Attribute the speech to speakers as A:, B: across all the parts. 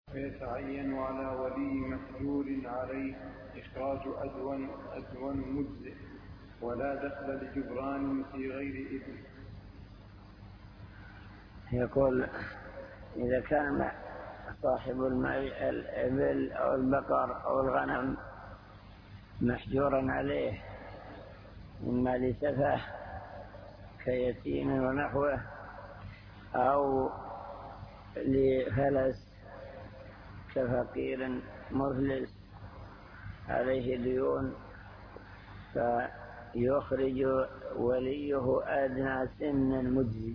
A: ويتعين على ولي مأجور عليه إخراج أدون مجزئ، ولا دخل لجبران في غير إبل.
B: يقول إذا كان صاحب الإبل أو البقر أو الغنم محجورا عليه إما لسفه كيتيم ونحوه أو لفلس كفقير مفلس عليه ديون، فيخرج وليه أدنى سن مجزي،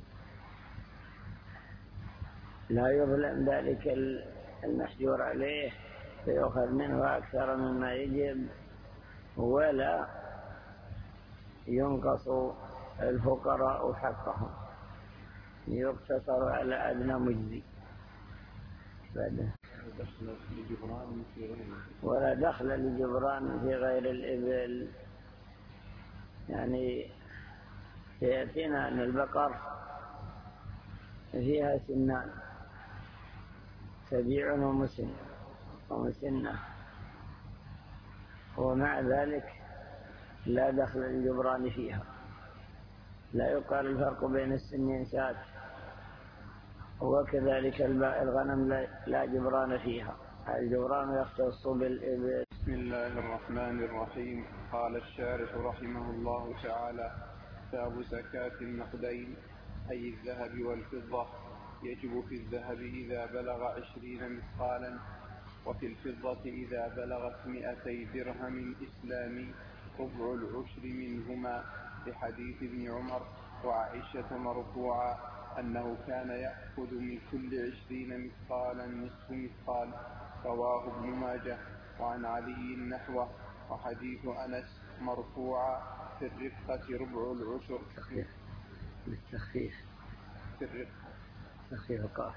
B: لا يظلم ذلك المحجور عليه فيأخذ منه أكثر مما يجب، ولا ينقص الفقراء حقهم، يقتصر على أدنى مجزي. ولا دخل لجبران في غير الإبل، يعني سيأتينا أن البقر فيها سنان، سبيع ومسنة، ومع ذلك لا دخل للجبران فيها، لا يقال الفرق بين السنين شاة، وكذلك الغنم لا جبران فيها، الجبران يختص بالإبل.
A: بسم الله الرحمن الرحيم. قال الشارح رحمه الله تعالى: باب زكاة النقدين أي الذهب والفضة. يجب في الذهب إذا بلغ 20 مثقالا، وفي الفضة إذا بلغت 200 درهم إسلامي ربع العشر منهما، لحديث ابن عمر وعائشة مرفوعا أنه كان يأخذ من كل 20 مثقالا نصف مثقال. رواه ابن ماجه. وعن علي نحوه. وحديث أنس مرفوعا في الرفقة ربع العشر.
B: بالتخفيف
A: في الرفقة
B: تخفيف القاف،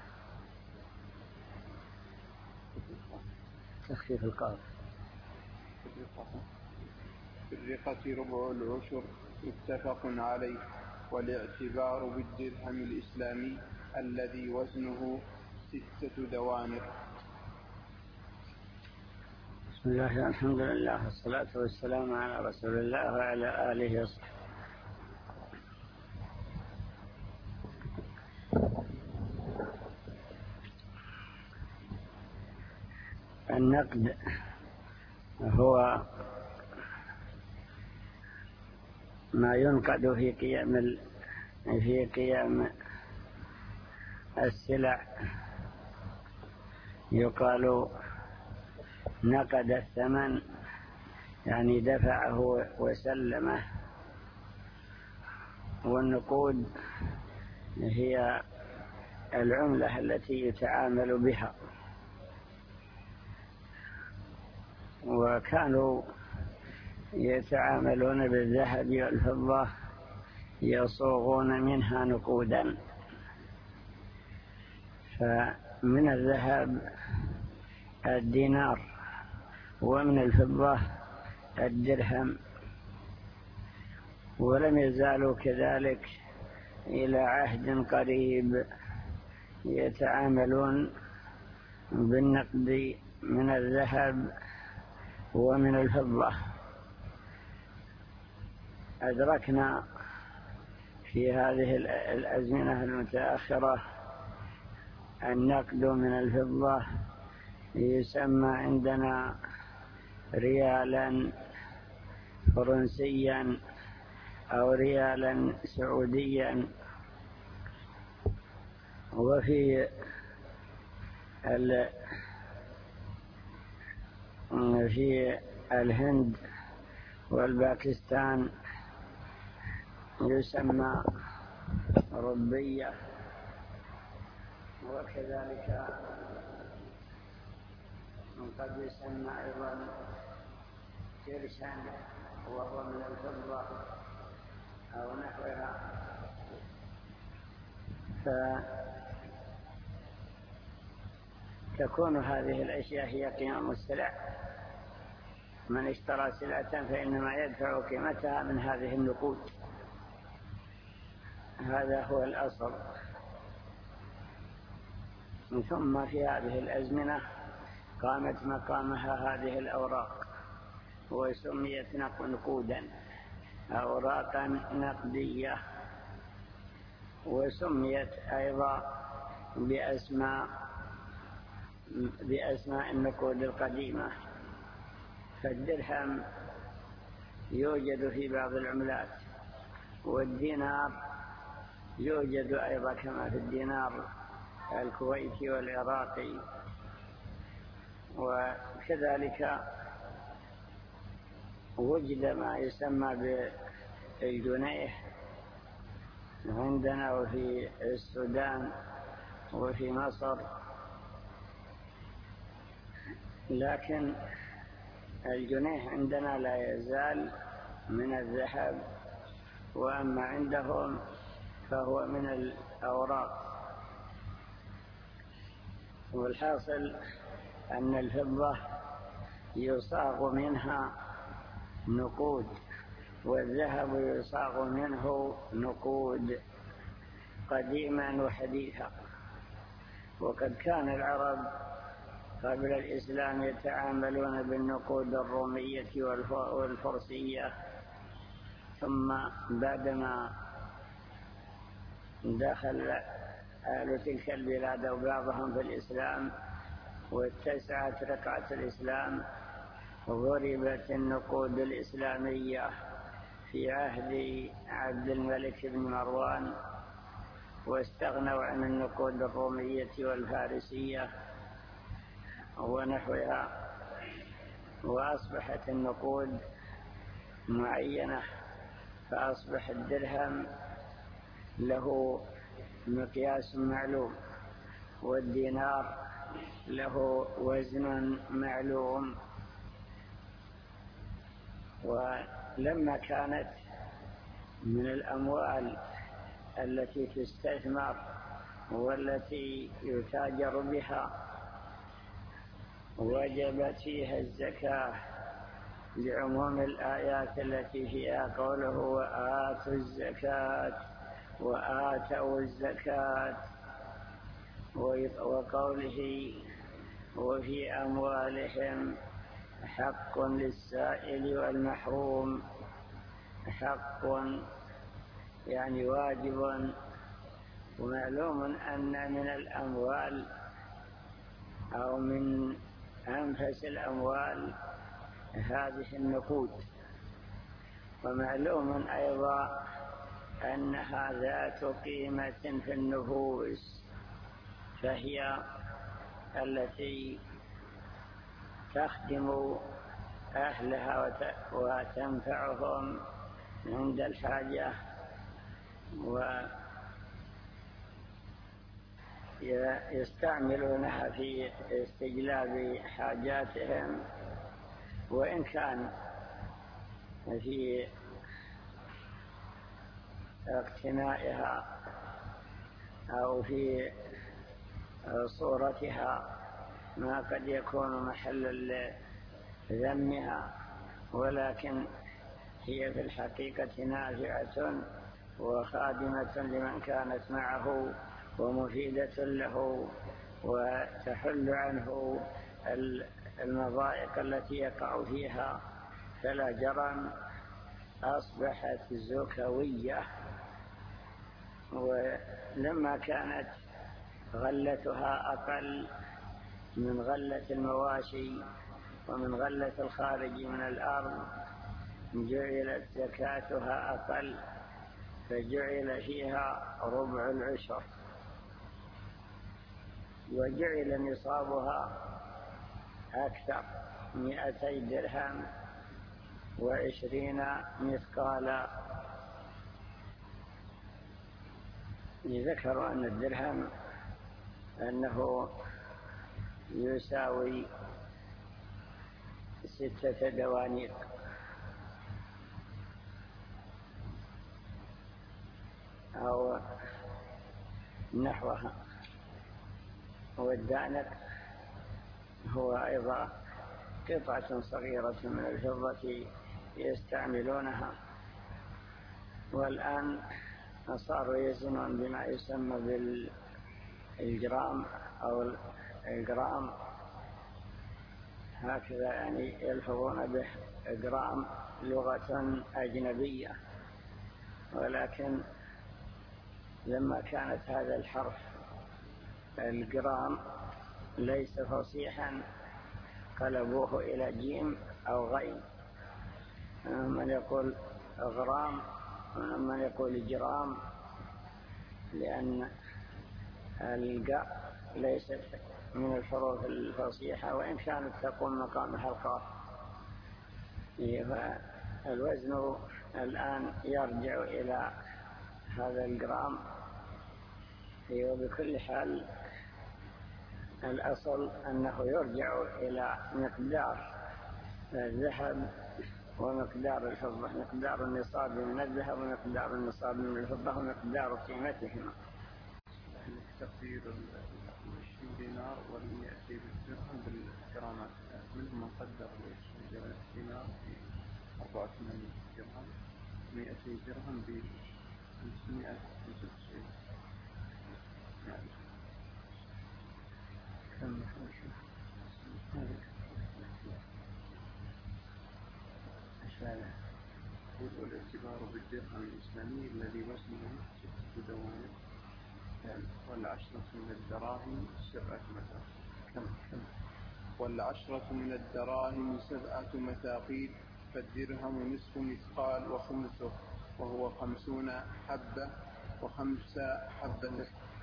B: تخفيف القاف.
A: في الرفقة ربع العشر متفق عليه. والاعتبار بالدرهم الإسلامي الذي وزنه 6 دوانر.
B: بسم الله الحمد لله والصلاة والسلام على رسول الله وعلى آله وصحبه. النقد هو ما ينقد في قيام السلع، يقال نقد الثمن، يعني دفعه وسلمه. والنقود هي العملة التي يتعامل بها، وكانوا يتعاملون بالذهب والفضة يصوغون منها نقودا. فمن الذهب الدينار، ومن الفضة الدرهم، ولم يزالوا كذلك إلى عهد قريب يتعاملون بالنقد من الذهب ومن الفضة. أدركنا في هذه الأزمنة المتأخرة النقد من الفضة يسمى عندنا ريالا فرنسيا أو ريالا سعوديا. وفي الهند والباكستان يسمى ربية، وكذلك قد يسمى أيضا ترشان وهو من الفضة أو نحوها. فتكون هذه الأشياء هي قيم السلع. من اشترى سلعة فإنما يدفع قيمتها من هذه النقود، هذا هو الأصل. ثم في هذه الأزمنة قامت مقامها هذه الأوراق وسميت نقودا، أوراقا نقدية، وسميت أيضا بأسماء النقود القديمة. فالدرهم يوجد في بعض العملات، والدينار يوجد أيضا كما في الدينار الكويتي والعراقي، وكذلك وجد ما يسمى بالجنيه عندنا وفي السودان وفي مصر. لكن الجنيه عندنا لا يزال من الذهب، وأما عندهم فهو من الأوراق. والحاصل أن الفضة يصاغ منها نقود، والذهب يصاغ منه نقود قديما وحديثا. وقد كان العرب قبل الإسلام يتعاملون بالنقود الرومية والفرسية، ثم بعدما دخل أهل تلك البلاد وبعضهم في الإسلام واتسعت رقعة الإسلام، ضربت النقود الإسلامية في عهد عبد الملك بن مروان، واستغنوا عن النقود الرومية والفارسية ونحوها، وأصبحت النقود معينة. فأصبح الدرهم له مقياس معلوم، والدينار له وزن معلوم. ولما كانت من الأموال التي تستثمر والتي يتاجر بها وجبت فيها الزكاة لعموم الآيات التي فيها قوله وآتوا الزكاة وآتوا الزكاة، وقوله وفي أموالهم حق للسائل والمحروم. حق يعني واجب، ومعلوم أن من الأموال أو من أنفس الأموال هذه النقود. ومعلوم أيضا أنها ذات قيمة في النفوس، فهي التي تخدم أهلها وتنفعهم عند الحاجة، ويستعملونها في استجلاب حاجاتهم، وإن كان في اقتنائها أو في صورتها ما قد يكون محل ذمها، ولكن هي في الحقيقة نافعة وخادمة لمن كانت معه ومفيدة له، وتحل عنه المضايق التي يقع فيها. فلا جرم أصبحت زكوية. ولما كانت غلتها أقل من غلة المواشي ومن غلة الخارج من الأرض، جعلت زكاتها أقل، فجعل فيها ربع العشر، وجعل نصابها أكثر 200 درهم و20 مثقالا. ذكروا أن الدرهم أنه يساوي 6 دوانيق، أو نحوها. والدانق هو أيضا قطعة صغيرة من الفضة يستعملونها. والآن صاروا يزنون بما يسمى بالجرام، أو الجرام، هكذا يعني يلفظون به جرام لغة أجنبية. ولكن لما كانت هذا الحرف الجرام ليس فصيحا قلبوه إلى جيم أو غين، من يقول غرام ومن يقول جرام، لأن الجاء ليست من الحروف الفصيحة وإن كانت تقوم مقامها القاف. الوزن الآن يرجع إلى هذا الجرام. وبكل حال الأصل أنه يرجع إلى مقدار الذهب ومقدار الفضة، مقدار النصاب من الذهب ومقدار النصاب من الفضة ومقدار قيمتهما.
A: تقدير 20 دينار وال100 درهم بالجرامات، منهم من قدر 20 دينار ب 84 درهم، 100 درهم ب 595.
B: كم
A: والاعتبار بالدرهم الإسلامي الذي وزنه 6 دواني، والعشرة من الدراهم 7 مثاقيل. والعشرة من الدراهم 7 مثاقيل، فالدرهم نصف مثقال وخمسه، وهو 50 حبة، و5 حبة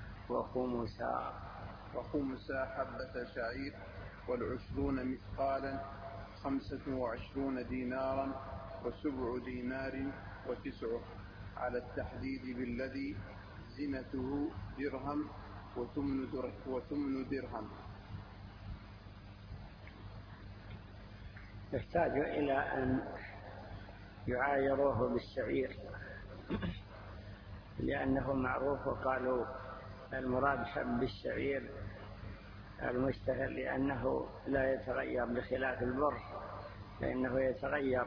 A: وخمسا حبة شعير. وال20 مثقالا 25 دينارا، و7 دينار و9، على التحديد بالذي زنته درهم وثمن درهم.
B: يحتاج إلى أن يعايروه بالشعير لأنه معروف، وقالوا المراد حب الشعير المشتهر لأنه لا يتغير بخلاف البر، فإنه يتغير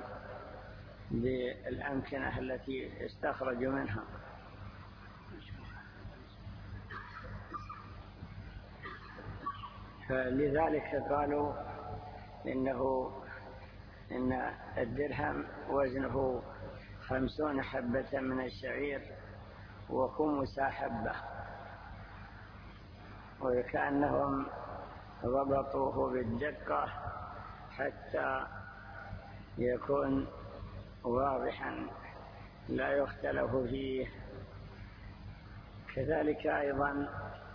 B: بالأمكنة التي استخرج منها. فلذلك قالوا إن الدرهم وزنه 50 حبة من الشعير و5 حبة، وكأنهم ضبطوه بالدقة حتى يكون واضحا لا يختلف فيه. كذلك أيضا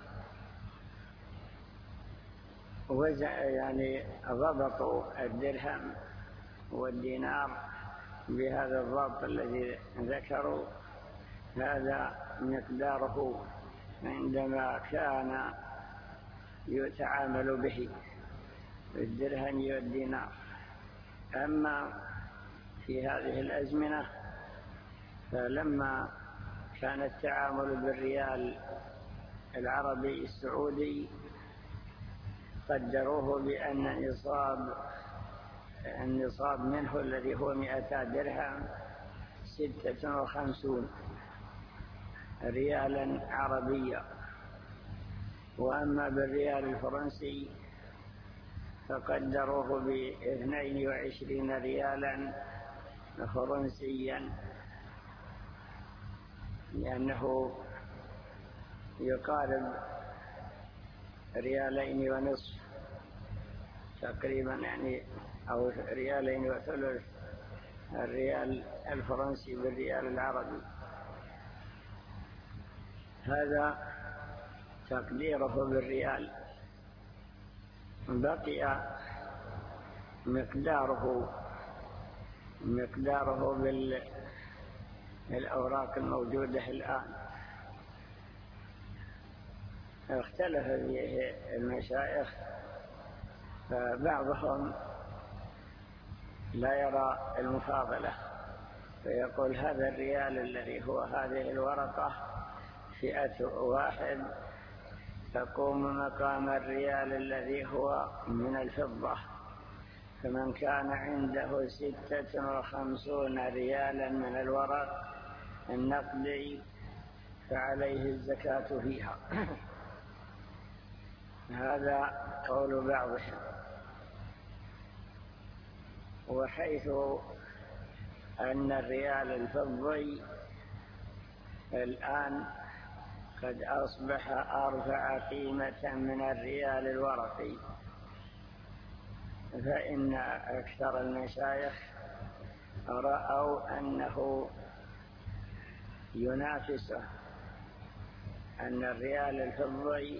B: يعني ضبطوا الدرهم والدينار بهذا الضبط الذي ذكروا. هذا مقداره عندما كان يتعامل به الدرهم والدينار. أما في هذه الأزمنة فلما كان التعامل بالريال العربي السعودي قدروه بأن النصاب منه الذي هو 200 درهم 56 ريالا عربيا. وأما بالريال الفرنسي فقدروه ب22 ريالا فرنسيا، لأنه يقارب 2.5 تقريبا، يعني أو 2.3 الريال الفرنسي بالريال العربي. هذا تقديره بالريال. بقي مقداره بالأوراق الموجودة الآن. اختلف فيه المشايخ، فبعضهم لا يرى المفاضلة، فيقول هذا الريال الذي هو هذه الورقة فئة 1 تقوم مقام الريال الذي هو من الفضة، فمن كان عنده 56 ريالا من الورق النقدي فعليه الزكاة فيها. هذا قول بعضهم. وحيث أن الريال الفضي الآن قد أصبح أرفع قيمة من الريال الورقي، فإن أكثر المشايخ رأوا أنه ينافسه، أن الريال الفضي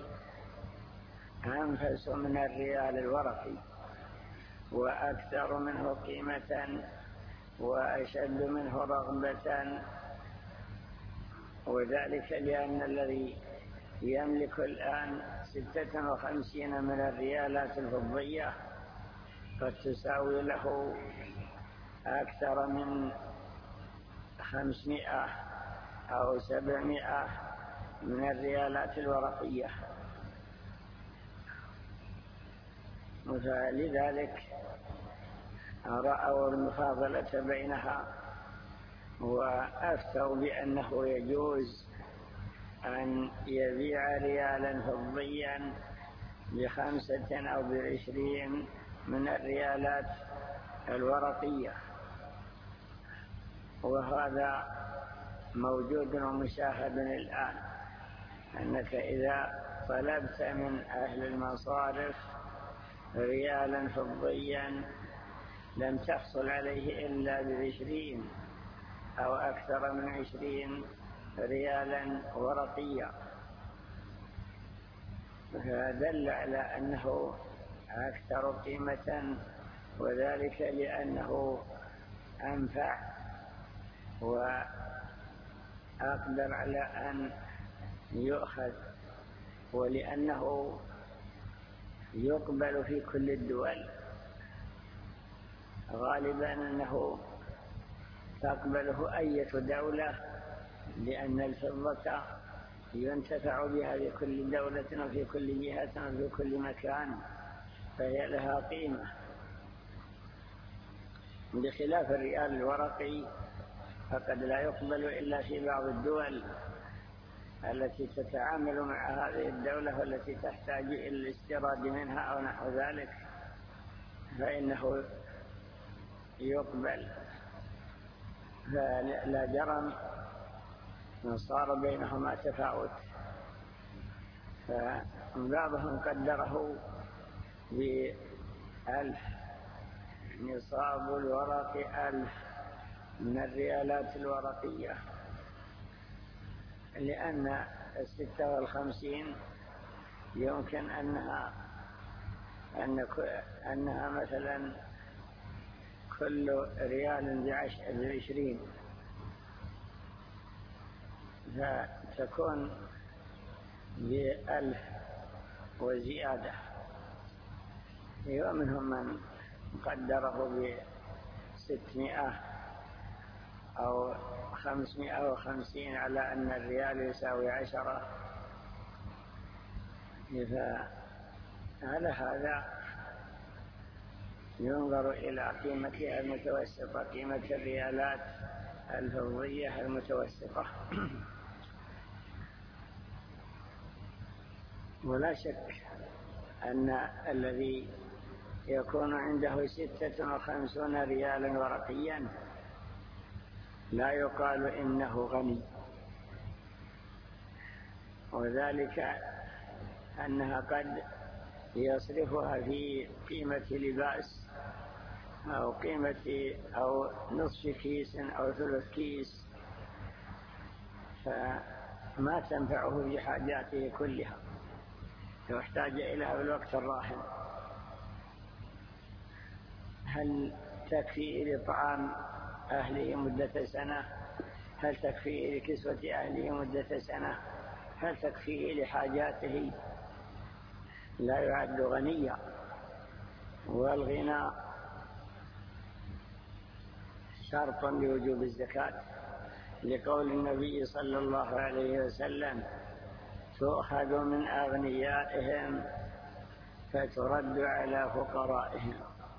B: أنفس من الريال الورقي وأكثر منه قيمة وأشد منه رغبة، وذلك لأن الذي يملك الآن 56 من الريالات الفضية قد تساوي له أكثر من 500 أو 700 من الريالات الورقية. فلذلك رأوا المفاضلة بينها وأفتوا بأنه يجوز أن يبيع ريالا فضيا ب5 أو ب20 من الريالات الورقية. وهذا موجود ومشاهد الآن، أنك إذا طلبت من أهل المصارف ريالا فضيا لم تحصل عليه إلا ب20 أو أكثر من 20 ريالا ورقيا، فدل على أنه أكثر قيمة، وذلك لأنه أنفع وأقدر على أن يؤخذ، ولأنه يقبل في كل الدول. غالبا أنه تقبله أي دولة، لأن الفضة ينتفع بها في كل دولة وفي كل جهة وفي كل مكان، فهي لها قيمة، بخلاف الريال الورقي فقد لا يقبل إلا في بعض الدول التي تتعامل مع هذه الدولة والتي تحتاج إلى الاستيراد منها أو نحو ذلك، فإنه يقبل. فلا جرم صار بينهما تفاوت. فبعضهم قدره ب1000، نصاب الورق 1000 من الريالات الورقية، لأن 56 يمكن أنها مثلا كل ريال ب20، فتكون ب1000 وزيادة. ومنهم من قدره ب600 أو 550 على أن الريال يساوي 10. فعلى هذا ينظر إلى قيمتها المتوسطة، قيمة الريالات الفضية المتوسطة. ولا شك أن الذي يكون عنده 56 ريالا ورقيا لا يقال إنه غني، وذلك أنها قد يصرفها في قيمة لباس أو قيمة أو نصف كيس أو ثلث كيس، فما تنفعه في حاجاته كلها، يحتاج إليها بالوقت الراهن. هل تكفي لطعام أهله مدة سنة؟ هل تكفي لكسوة أهله مدة سنة؟ هل تكفي لحاجاته؟ لا يعد غنيا. والغنى شرط لوجوب الزكاة، لقول النبي صلى الله عليه وسلم: تؤخذ من أغنيائهم فترد على فقرائهم.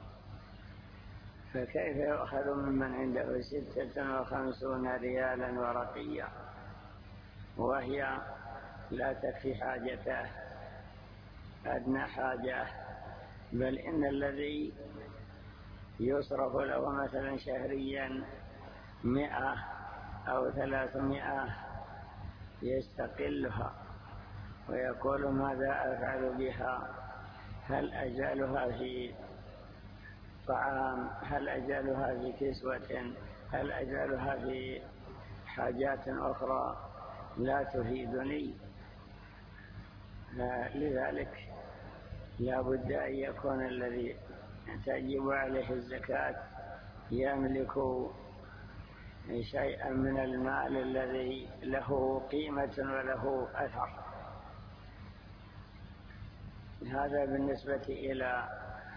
B: فكيف يؤخذ ممن عنده 56 ريالا ورقية وهي لا تكفي حاجته أدنى حاجة، بل إن الذي يصرف له مثلا شهريا 100 أو 300 يستقلها ويقول ماذا أفعل بها؟ هل أجعلها في طعام؟ هل أجعلها في كسوة؟ هل أجعلها في حاجات أخرى لا تفيدني؟ لذلك لا بد أن يكون الذي تجب عليه الزكاة يملك شيئا من المال الذي له قيمة وله أثر. هذا بالنسبة إلى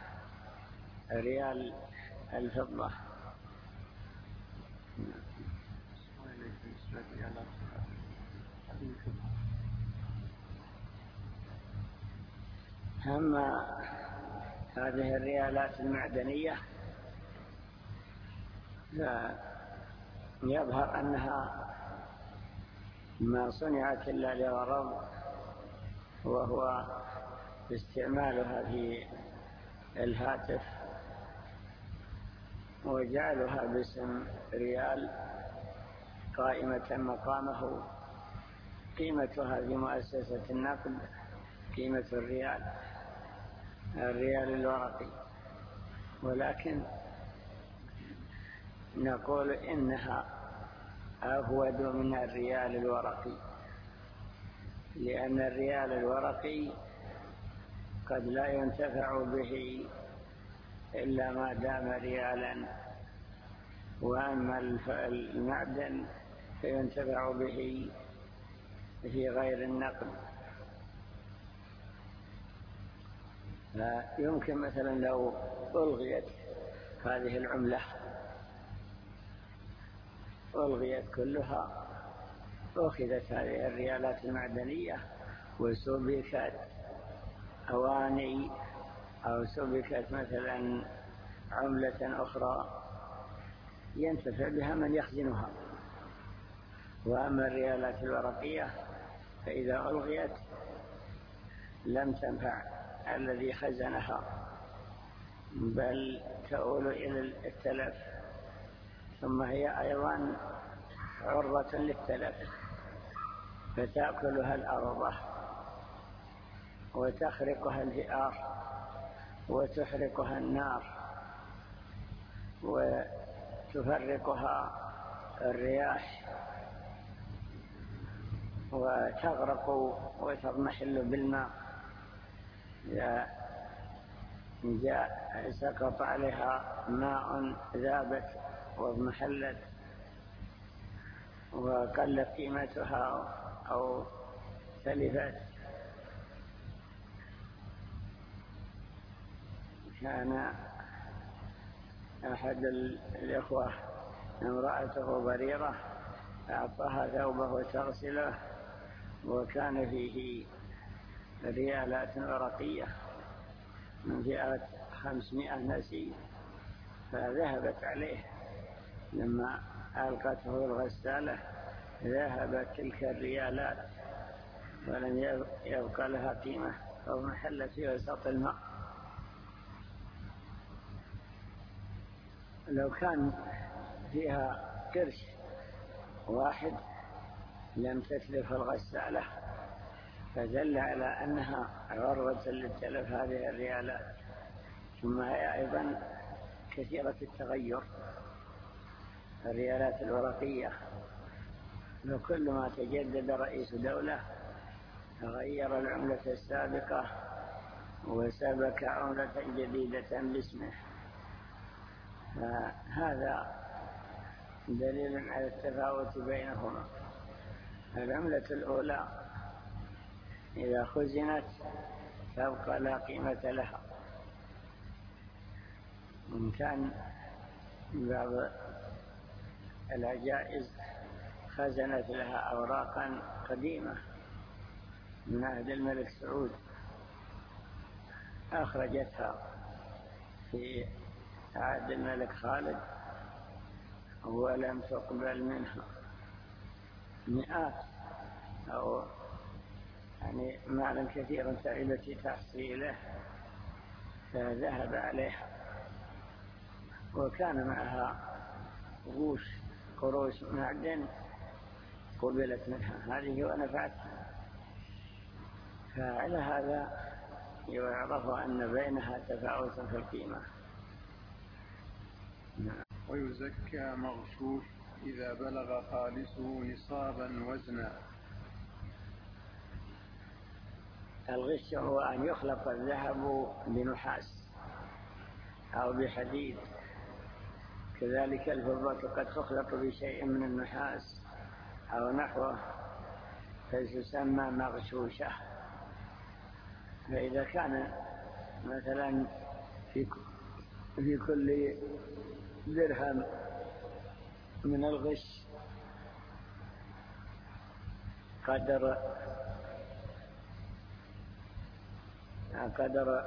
B: ريال الفضة. أما هذه الريالات المعدنية يظهر أنها ما صنعت إلا لغرض، وهو استعمالها في الهاتف وجعلها باسم ريال قائمة مقامه. قيمتها في مؤسسة النقد قيمة الريال الورقي، ولكن نقول إنها أفود من الريال الورقي، لأن الريال الورقي قد لا ينتفع به إلا ما دام ريالا، وأما المعدن فينتفع به في غير النقد. فيمكن مثلا لو ألغيت هذه العملة، ألغيت كلها، أخذت هذه الريالات المعدنية وسبكت أواني أو سبكت مثلا عملة أخرى ينتفع بها من يخزنها. وأما الريالات الورقية فإذا ألغيت لم تنفع الذي خزنها، بل تؤول إلى التلف، ثم هي أيضا عرضة للتلف، فتأكلها الأرض وتخرقها الفئار وتحرقها النار وتفرقها الرياح وتغرق وتضمحل بالماء. إذا سقط عليها ماء ذابت واضمحلت وقلت قيمتها أو تلفت. كان أحد الإخوة امرأته ضريرة أعطاها ثوبه تغسله وكان فيه ريالات ورقية من فئة 500 نسي، فذهبت عليه لما ألقته الغسالة، ذهبت تلك الريالات ولم يبقى لها قيمة أو محلت في وسط الماء. لو كان فيها قرش واحد لم تتلف الغسالة، فدل على أنها عرضة للتلف هذه الريالات. ثم هي أيضا كثيرة التغير الريالات الورقية، وكل ما تجدد رئيس دولة غير العملة السابقة وسبك عملة جديدة باسمه. فهذا دليل على التفاوت بينهما. العملة الأولى إذا خزنت تبقى لا قيمة لها. إن كان بعض العجائز خزنت لها أوراقا قديمة من عهد الملك سعود، أخرجتها في عهد الملك خالد ولم تقبل منها مئات أو يعني مالا كثيرا تعب في تحصيله فذهب عليها، وكان معها قروش معدن قبلت منها هذه ونفعتها، فعلى هذا يعرف أن بينها تفاوت في القيمة.
A: ويزكى مغشوش إذا بلغ خالصه نصابا وزنا.
B: الغش هو أن يخلط الذهب بنحاس أو بحديد، كذلك الفضة قد تخلط بشيء من النحاس أو نحوه فتسمى مغشوشة. فإذا كان مثلا في كل درهم من الغش قدر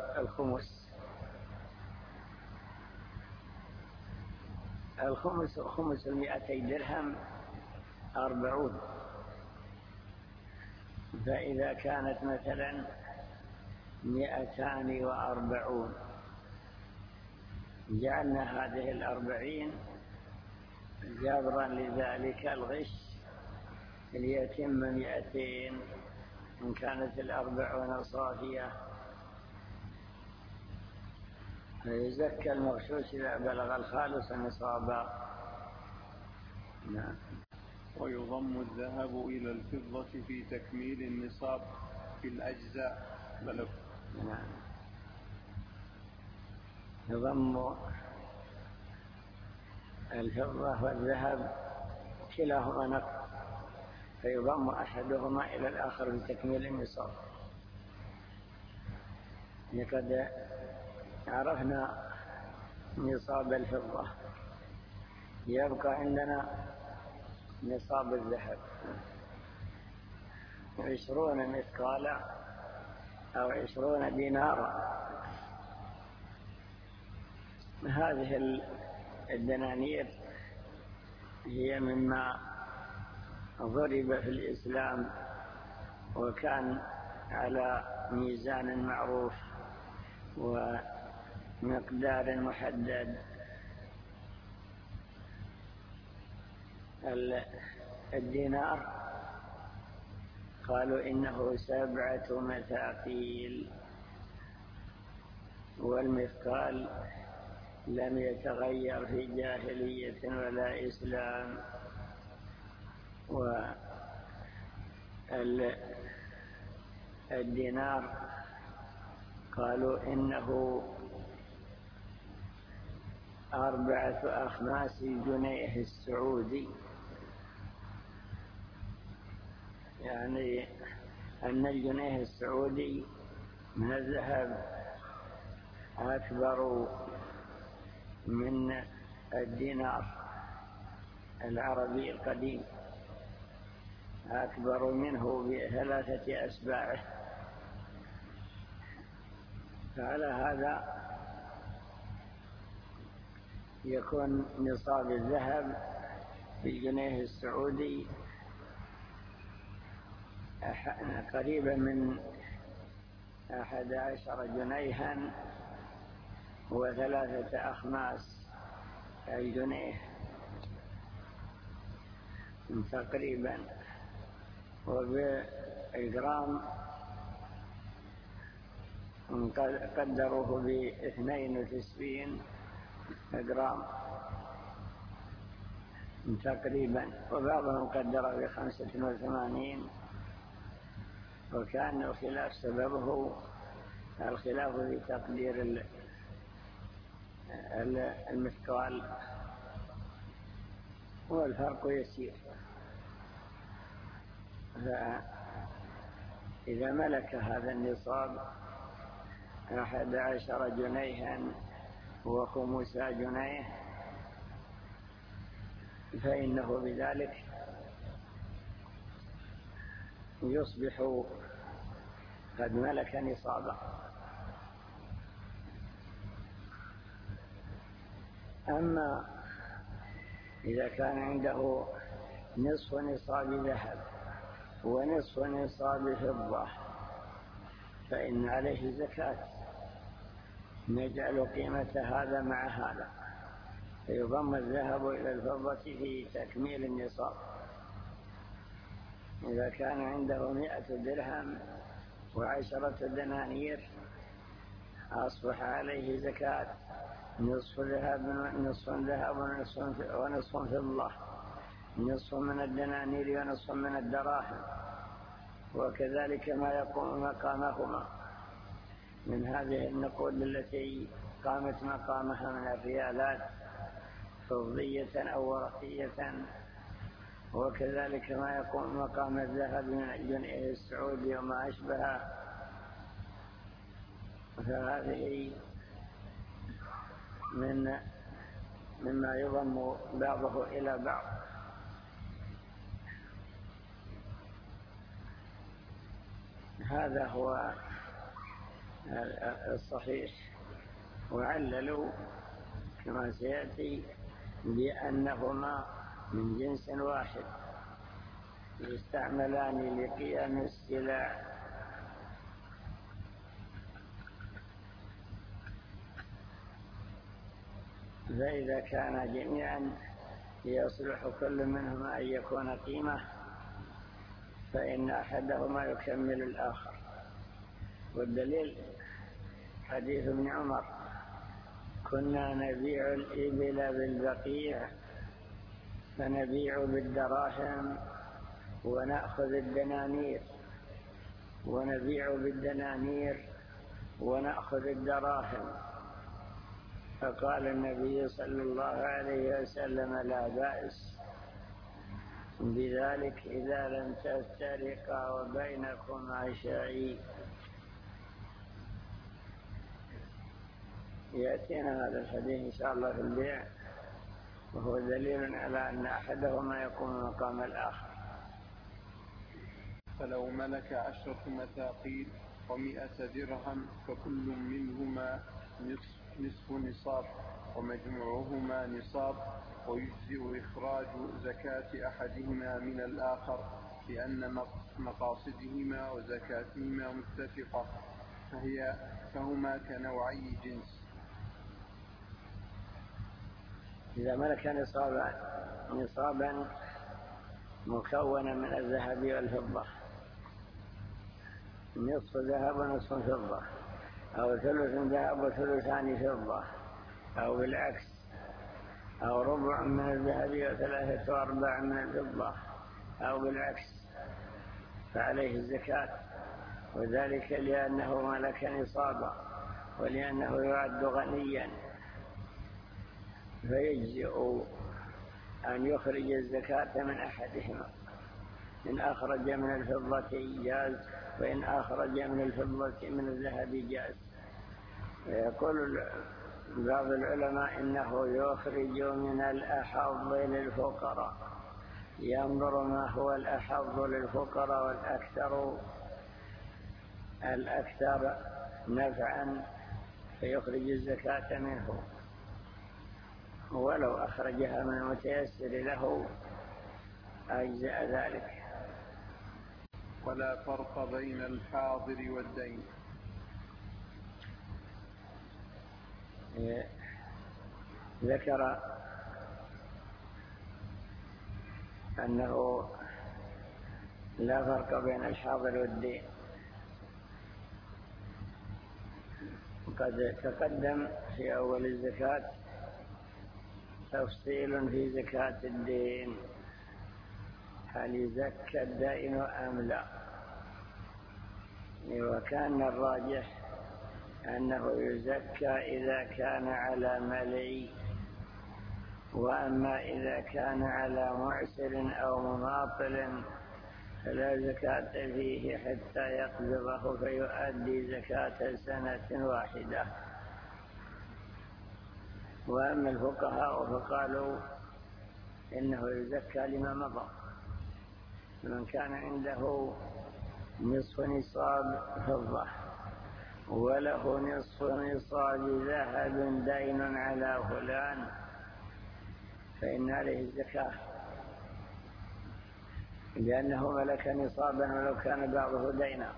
B: الخمس 200 درهم 40، فإذا كانت مثلا 240 جعلنا هذه 40 جبرا لذلك الغش ليتم 200 إن كانت 40 صافية، فيزكى المغشوش إذا بلغ الخالص نصابا.
A: ويضم الذهب إلى الفضة في تكميل النصاب في الأجزاء.
B: يضم الفضة والذهب كلاهما نقد، فيضم أحدهما إلى الآخر بتكميل النصاب. لقد عرفنا نصاب الفضة، يبقى عندنا نصاب الذهب 20 مثقالا أو 20 دينارا. هذه الدنانير هي مما ضرب في الإسلام وكان على ميزان معروف ومقدار محدد. الدينار قالوا إنه 7 مثاقيل، والمثقال لم يتغير في جاهلية ولا إسلام. والدينار قالوا إنه 4 أخماس الجنيه السعودي، يعني أن الجنيه السعودي من الذهب أكبر من الدينار العربي القديم، أكبر منه ب3 أسباعه. فعلى هذا يكون نصاب الذهب بالجنيه السعودي قريبا من 11 جنيها و3 أخماس الجنيه تقريبا، وبالجرام قدروه ب92 جرام تقريبا، وبعضهم قدره ب85. وكان الخلاف سببه الخلاف في تقدير المثقال، والفرق يسير. فإذا ملك هذا النصاب 11 جنيها و5 جنيه فإنه بذلك يصبح قد ملك نصابا. أما إذا كان عنده نصف نصاب ذهب ونصف نصاب فضة فإن عليه زكاة. نجعل قيمة هذا مع هذا فيضم الذهب إلى الفضة في تكميل النصاب. إذا كان عنده 100 درهم و10 دنانير أصبح عليه زكاة نصف ذهب ونصف فضة، نصف من الدنانير ونصف من الدراهم، وكذلك ما يقوم مقامهما من هذه النقود التي قامت مقامها من الريالات فضية أو ورقية، وكذلك ما يقوم مقام الذهب من الجنيه السعودي وما أشبه، فهذه مما يضم بعضه إلى بعض. هذا هو الصحيح. وعللوا كما سيأتي بأنهما من جنس واحد يستعملان لقيام السلع، فإذا كان جميعا يصلح كل منهما أن يكون قيمة فإن أحدهما يكمل الآخر. والدليل حديث ابن عمر: كنا نبيع الإبل بالبقيع فنبيع بالدراهم ونأخذ الدنانير، ونبيع بالدنانير ونأخذ الدراهم. فقال النبي صلى الله عليه وسلم: لا بأس بذلك إذا لم تفترقا وبينكما شيء. يأتينا هذا الحديث إن شاء الله في البيع، وهو دليل على أن أحدهما يقوم مقام الآخر.
A: فلو ملك 10 مثاقيل و100 درهم فكل منهما نصف نصاب ومجموعهما نصاب، ويجزئ إخراج زكاة أحدهما من الآخر لأن مقاصدهما وزكاتهما متفقة، فهما كنوعي جنس.
B: إذا ملك نصابا مكونا من الذهب والفضة، نصف ذهب ونصف فضة، أو ثلث ذهب وثلثان فضة، أو بالعكس، أو ربع من الذهب و3/4 من الفضة، أو بالعكس، فعليه الزكاة، وذلك لأنه ملك نصابا ولأنه يعد غنيا، فيجزئ أن يخرج الزكاة من أحدهما. إن أخرج من الفضة جاز، وإن أخرج من الفضة من الذهب جاز. يقول بعض العلماء إنه يخرج من الأحظ للفقراء، ينظر ما هو الأحظ للفقراء والأكثر نفعا فيخرج الزكاة منه، ولو أخرجها من المتيسر له أجزأ ذلك.
A: ولا فرق بين الحاضر والدين.
B: ذكر أنه لا فرق بين الحاضر والدين. وقد تقدم في أول الزكاة تفصيل في زكاة الدين، هل يزكى الدائن أم لا؟ وكان الراجح أنه يزكى إذا كان على ملي، وأما إذا كان على معسر أو مماطل فلا زكاة فيه حتى يقبضه فيؤدي زكاة سنة واحدة. وأما الفقهاء فقالوا إنه يزكى لما مضى. من كان عنده نصف نصاب فضة وله نصف نصاب ذهب دين على فلان فإن عليه الزكاة. لأنه ملك نصابا ولو كان بعضه دينا.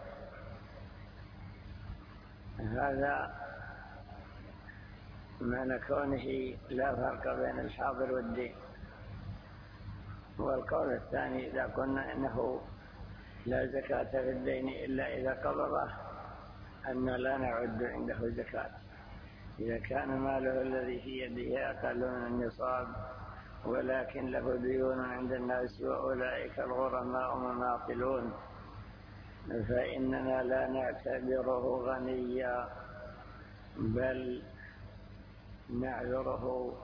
B: هذا معنى كونه لا فرق بين الحاضر والدين. والقول الثاني إذا قلنا إنه لا زكاة في الدين إلا إذا قبضه أن لا نعد عنده زكاة إذا كان ماله الذي في يده أقل من النصاب ولكن له ديون عند الناس وأولئك الغرماء مماطلون، فإننا لا نعتبره غنيا بل نعذره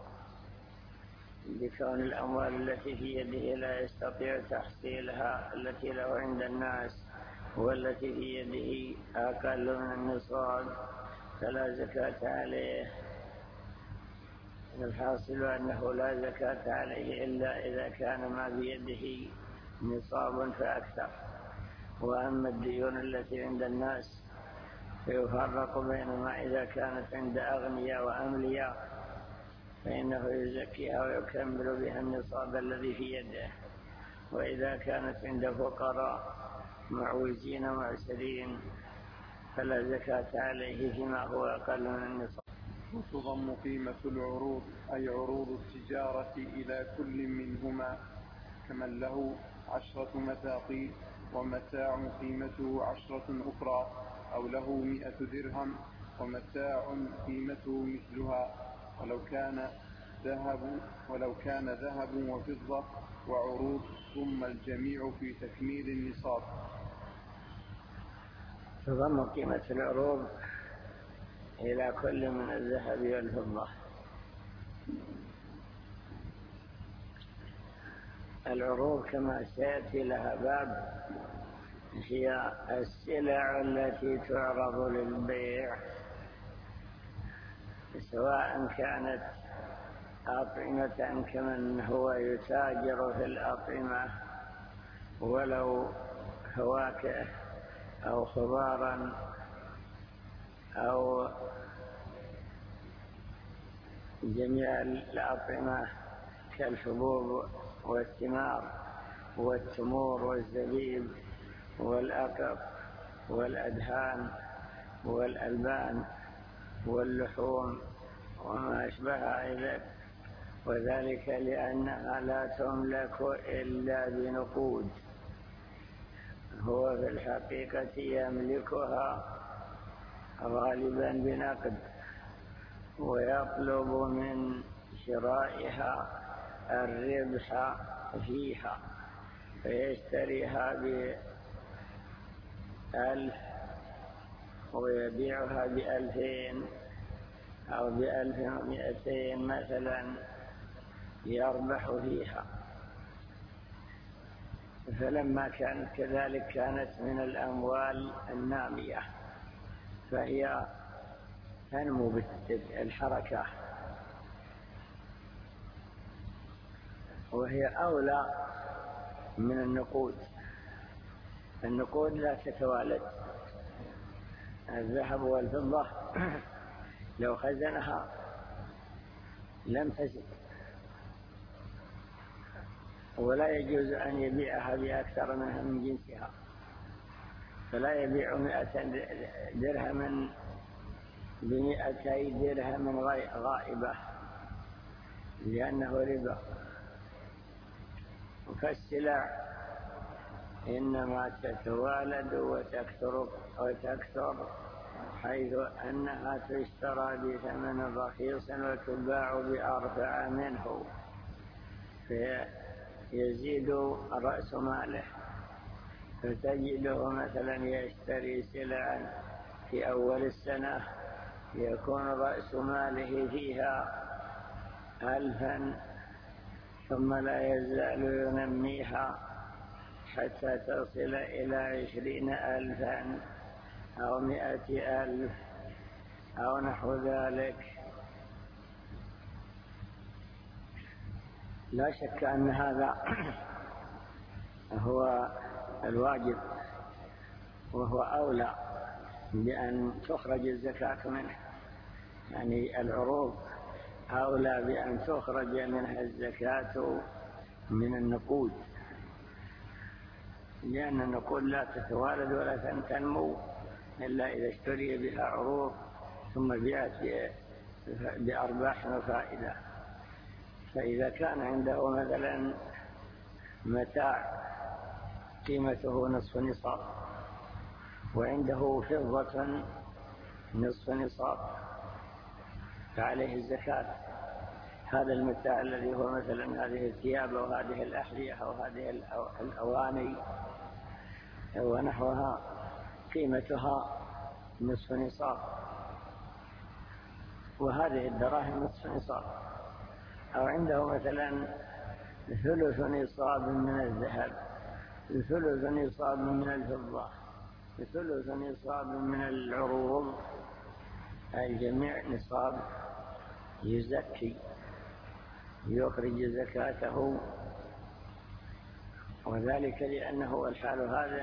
B: بكون الأموال التي في يده لا يستطيع تحصيلها التي له عند الناس والتي في يده أقل من النصاب فلا زكاة عليه. الحاصل أنه لا زكاة عليه إلا إذا كان ما بيده نصاب فأكثر. وأما الديون التي عند الناس فيفرق بينما إذا كانت عند أغنياء وأملياء فإنه يزكيها ويكمل بها النصاب الذي في يده، وإذا كانت عند فقراء معوزين معسرين فلا زكاة عليه فيما هو أقل من النصاب.
A: وتضم قيمة العروض أي عروض التجارة إلى كل منهما، كمن له 10 مثاقيل ومتاع قيمته 10 أخرى، أو له 100 درهم ومتاع قيمته مثلها، ولو كان ذهب وفضة وعروض، ثم الجميع في تكميل النصاب.
B: تضم قيمة العروض إلى كل من الذهب والفضة. العروض كما سيأتي لها باب هي السلع التي تعرض للبيع، سواء كانت أطعمة كمن هو يتاجر في الأطعمة ولو فواكه أو خضارا أو جميع الأطعمة كالحبوب والثمار والتمور والزبيب والأقط والأدهان والألبان واللحوم وما أشبه ذلك، وذلك لأنها لا تملك إلا بنقود. هو في الحقيقة يملكها غالبا بنقد ويطلب من شرائها الربح فيها، فيشتريها ب1000 ويبيعها ب2000 أو ب1200 مثلا يربح فيها. فلما كانت كذلك كانت من الأموال النامية، فهي تنمو بالحركة، وهي أولى من النقود. النقود لا تتوالد. الذهب والفضة لو خزنها لم تزد، ولا يجوز أن يبيعها بأكثر منها من جنسها، فلا يبيع 100 درهم ب200 درهم غائبة لأنه ربا. فالسلع إنما تتوالد وتكثر حيث أنها تشترى بثمن رخيص وتباع بأرفع منه، فيزيد رأس ماله. فتجده مثلا يشتري سلعا في أول السنة يكون رأس ماله فيها 1000، ثم لا يزال ينميها حتى تصل إلى 20,000 أو 100,000 أو نحو ذلك. لا شك أن هذا هو الواجب وهو أولى بأن تخرج الزكاة منه، يعني العروض أولى بأن تخرج منها الزكاة من النقود. لأن النقود لا تتوالد ولا تنمو إلا إذا اشتري بها عروض ثم بيعت بأرباح وفائدة. فإذا كان عنده مثلا متاع قيمته نصف نصاب وعنده فضة نصف نصاب فعليه الزكاة. هذا المتاع الذي هو مثلا هذه الثياب وهذه الأحذية أو هذه الأواني ونحوها قيمتها نصف نصاب، وهذه الدراهم نصف نصاب. أو عنده مثلا ثلث نصاب من الذهب، ثلث نصاب من الفضة، ثلث نصاب من العروض، الجميع نصاب يزكي يخرج زكاته. وذلك لأنه الحال هذا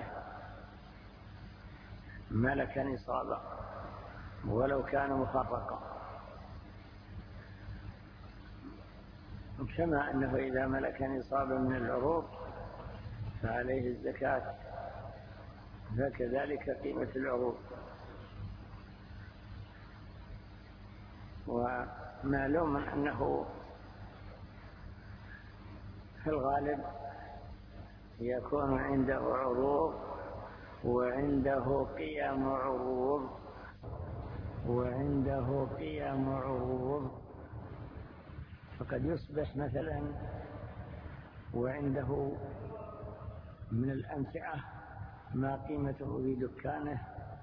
B: ملك نصابا ولو كان مفرقا، كما أنه إذا ملك نصابا من العروض فعليه الزكاة، فكذلك قيمة العروض. ومعلوم أنه في الغالب يكون عنده عروض وعنده قيم عروض فقد يصبح مثلا وعنده من الأمتعة ما قيمته في دكانه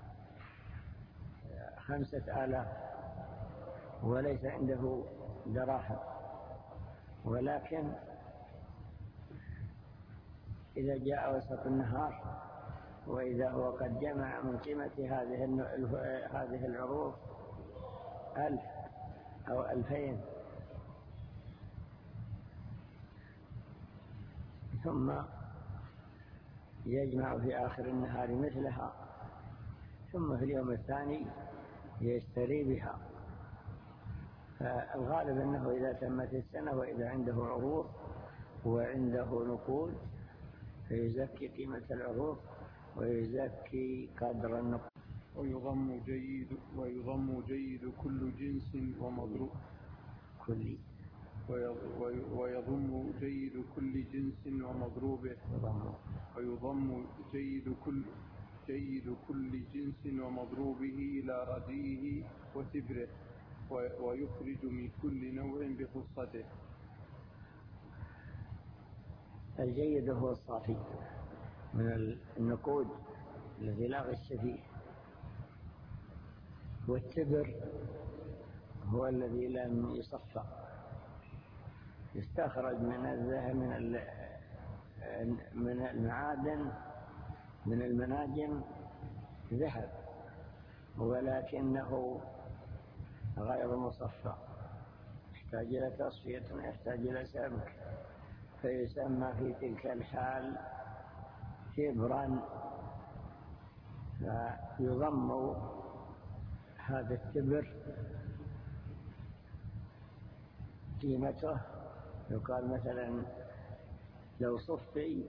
B: 5000 وليس عنده دراهم، ولكن إذا جاء وسط النهار وإذا هو قد جمع من قيمة هذه العروض 1000 أو 2000 ثم يجمع في آخر النهار مثلها، ثم في اليوم الثاني يشتري بها. فالغالب أنه إذا تمت السنة وإذا عنده عروض وعنده نقود فيزكي قيمة العروض ويزكي قدر النقود.
A: ويضم جيد كل جنس ومضروب ويضم جيد كل جنس ومضروبه ويضم جيد كل جنس ومضروبه إلى رديئه وتبره ويخرج من كل نوع بخصته.
B: الجيد هو الصافي من النقود الذي لا غش فيه، والتبر هو الذي لم يصفى، يستخرج من الذهب من المعادن من المناجم ذهب ولكنه غير مصفى، يحتاج إلى تصفية ويحتاج إلى سمك، فيسمى في تلك الحال تبرا. فيضم هذا التبر قيمته، يقال مثلا لو صفي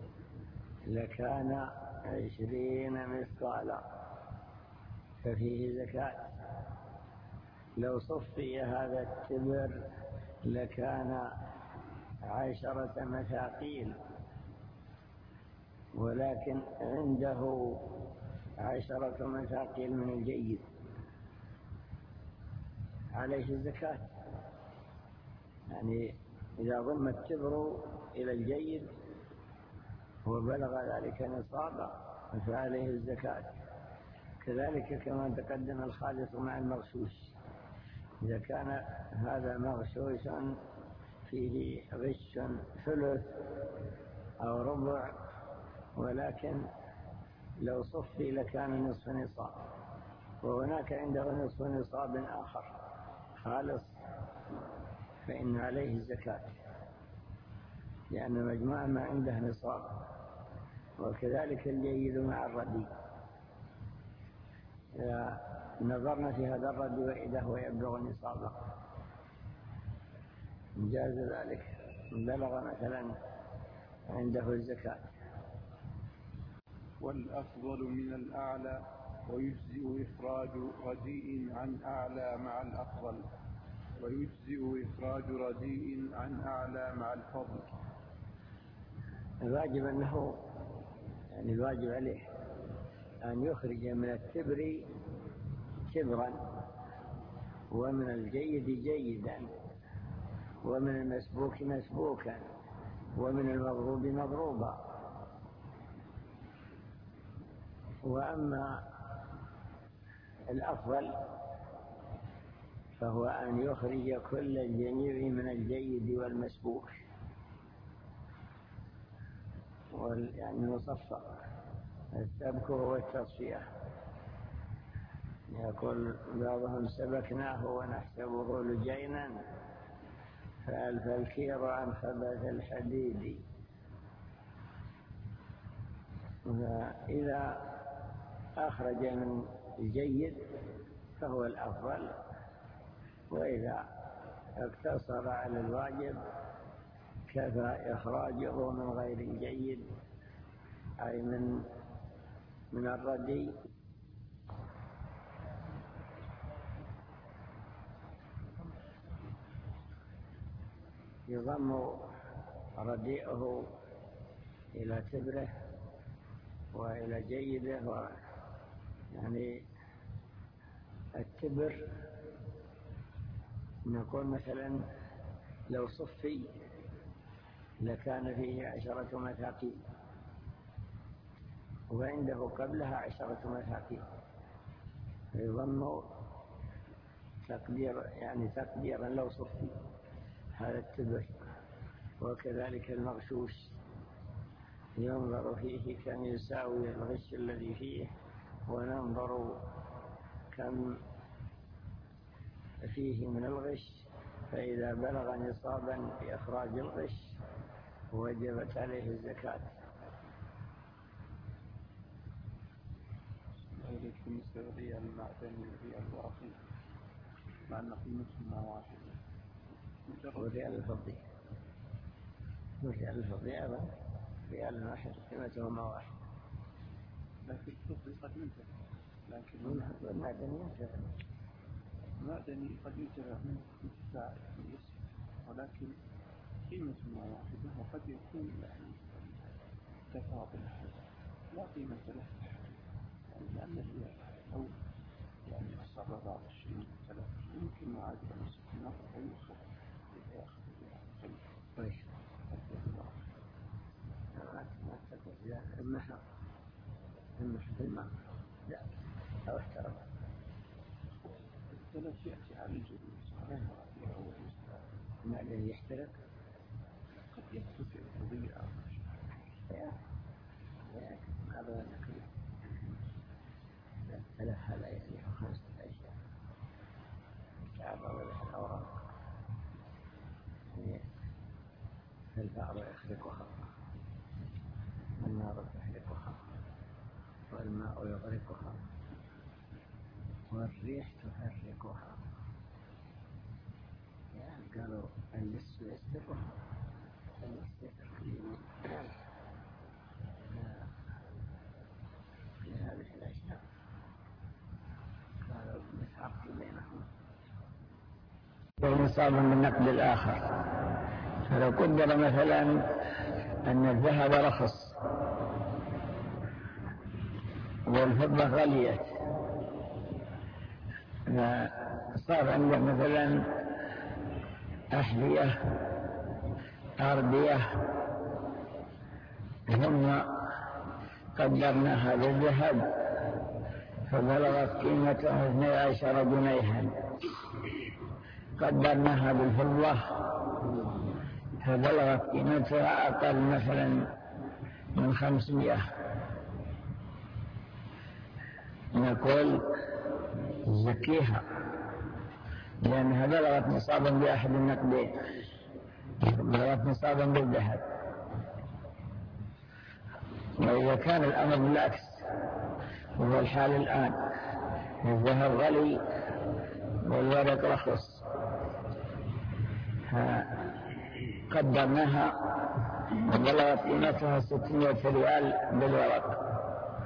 B: لكان 20 مثقالا ففيه زكاة، لو صفي هذا التبر لكان 10 مثاقيل، ولكن عنده 10 مثاقيل من الجيد عليه الزكاة. يعني إذا ضم التبر إلى الجيد وبلغ ذلك نصابا فعليه الزكاة. كذلك كما تقدم الخالص مع المغشوش، إذا كان هذا مغشوش فيه غش ثلث أو ربع ولكن لو صفي لكان نصف نصاب، وهناك عنده نصف نصاب آخر خالص فإن عليه الزكاة لأن مجموعة ما عنده نصاب. وكذلك الجيد مع الردي، إذا نظرنا في هذا الردي وإذا هو يبلغ نصابا جاز ذلك، بلغ مثلا عنده الزكاة.
A: والأفضل من الأعلى، ويجزئ إخراج رديء عن أعلى مع الأفضل، ويجزئ إخراج رديء عن أعلى مع الفضل.
B: الواجب أنه الواجب عليه أن يخرج من التبر تبرا، ومن الجيد جيدا، ومن المسبوك مسبوكا، ومن المضروب مضروبا. وأما الأفضل فهو أن يخرج كل الجميع من الجيد والمسبوك، يعني مصفى. السبك هو التصفية. يقول بعضهم سبكناه ونحسبه لجينا، فألف الكير عن خبث الحديد. إذا أخرج من الجيد فهو الأفضل، وإذا اقتصر على الواجب كفى إخراجه من غير الجيد، أي من الردي. يضم رديئه إلى تبره وإلى جيده. يعني التبر نقول مثلا لو صفي لكان فيه 10 مثاقيل، وعنده قبلها 10 مثاقيل، يضم تقديرا لو صفي، هذا التبر. وكذلك المغشوش ينظر فيه كم يساوي الغش الذي فيه، وننظر كم فيه من الغش، فإذا بلغ نصابا بإخراج الغش وجبت عليه الزكاة.
A: بالنسبة للريال المعدني والريال الورقي مع أن قيمتهما واحدة،
B: والريال الفضي أيضا ريال واحد قيمتهما واحدة،
A: لكن الفضي قد ينتفع، لكن المعدني قد ينتفع منه انتفاع يسير، ولكن قيمتهما واحدة، وقد يكون تفاضل لا قيمة له، لأن الريال أو يصر بعض الشيء مثلا يمكن معادلة نصف النقد ويصر يأخذ
B: طيب ما تقول لا المحر الماء لا أو احترم
A: الثلاث يأتي على الجلوس
B: ما الذي يحترق
A: قد يكتفي الفضيئة
B: هذا نقل ثلاث هذا يعني 5 أشياء تعرض لها الأوراق، البعض يخرقها، النار تحرقها، والماء يغرقها، والريح تحرقها. يعني قالوا اللص يسرقها، لهذه الأشياء قالوا نفرق بينهم نصابا من نقد الآخر. فلو قدر مثلا أن الذهب رخص والفضة غليت، صار عنده مثلا أحذية أردية ثم قدرناها بالذهب فبلغت قيمتها 12 جنيها، قدرناها بالفضة فبلغت قيمتها أقل مثلا من 500، نقول زكيها لأنها بلغت نصابا بأحد النقدين، بلغت نصابا بالذهب. وإذا كان الأمر بالعكس وهو الحال الآن، الذهب غلي والورق رخص، قدرناها وبلغت قيمتها 600 ريال بالورق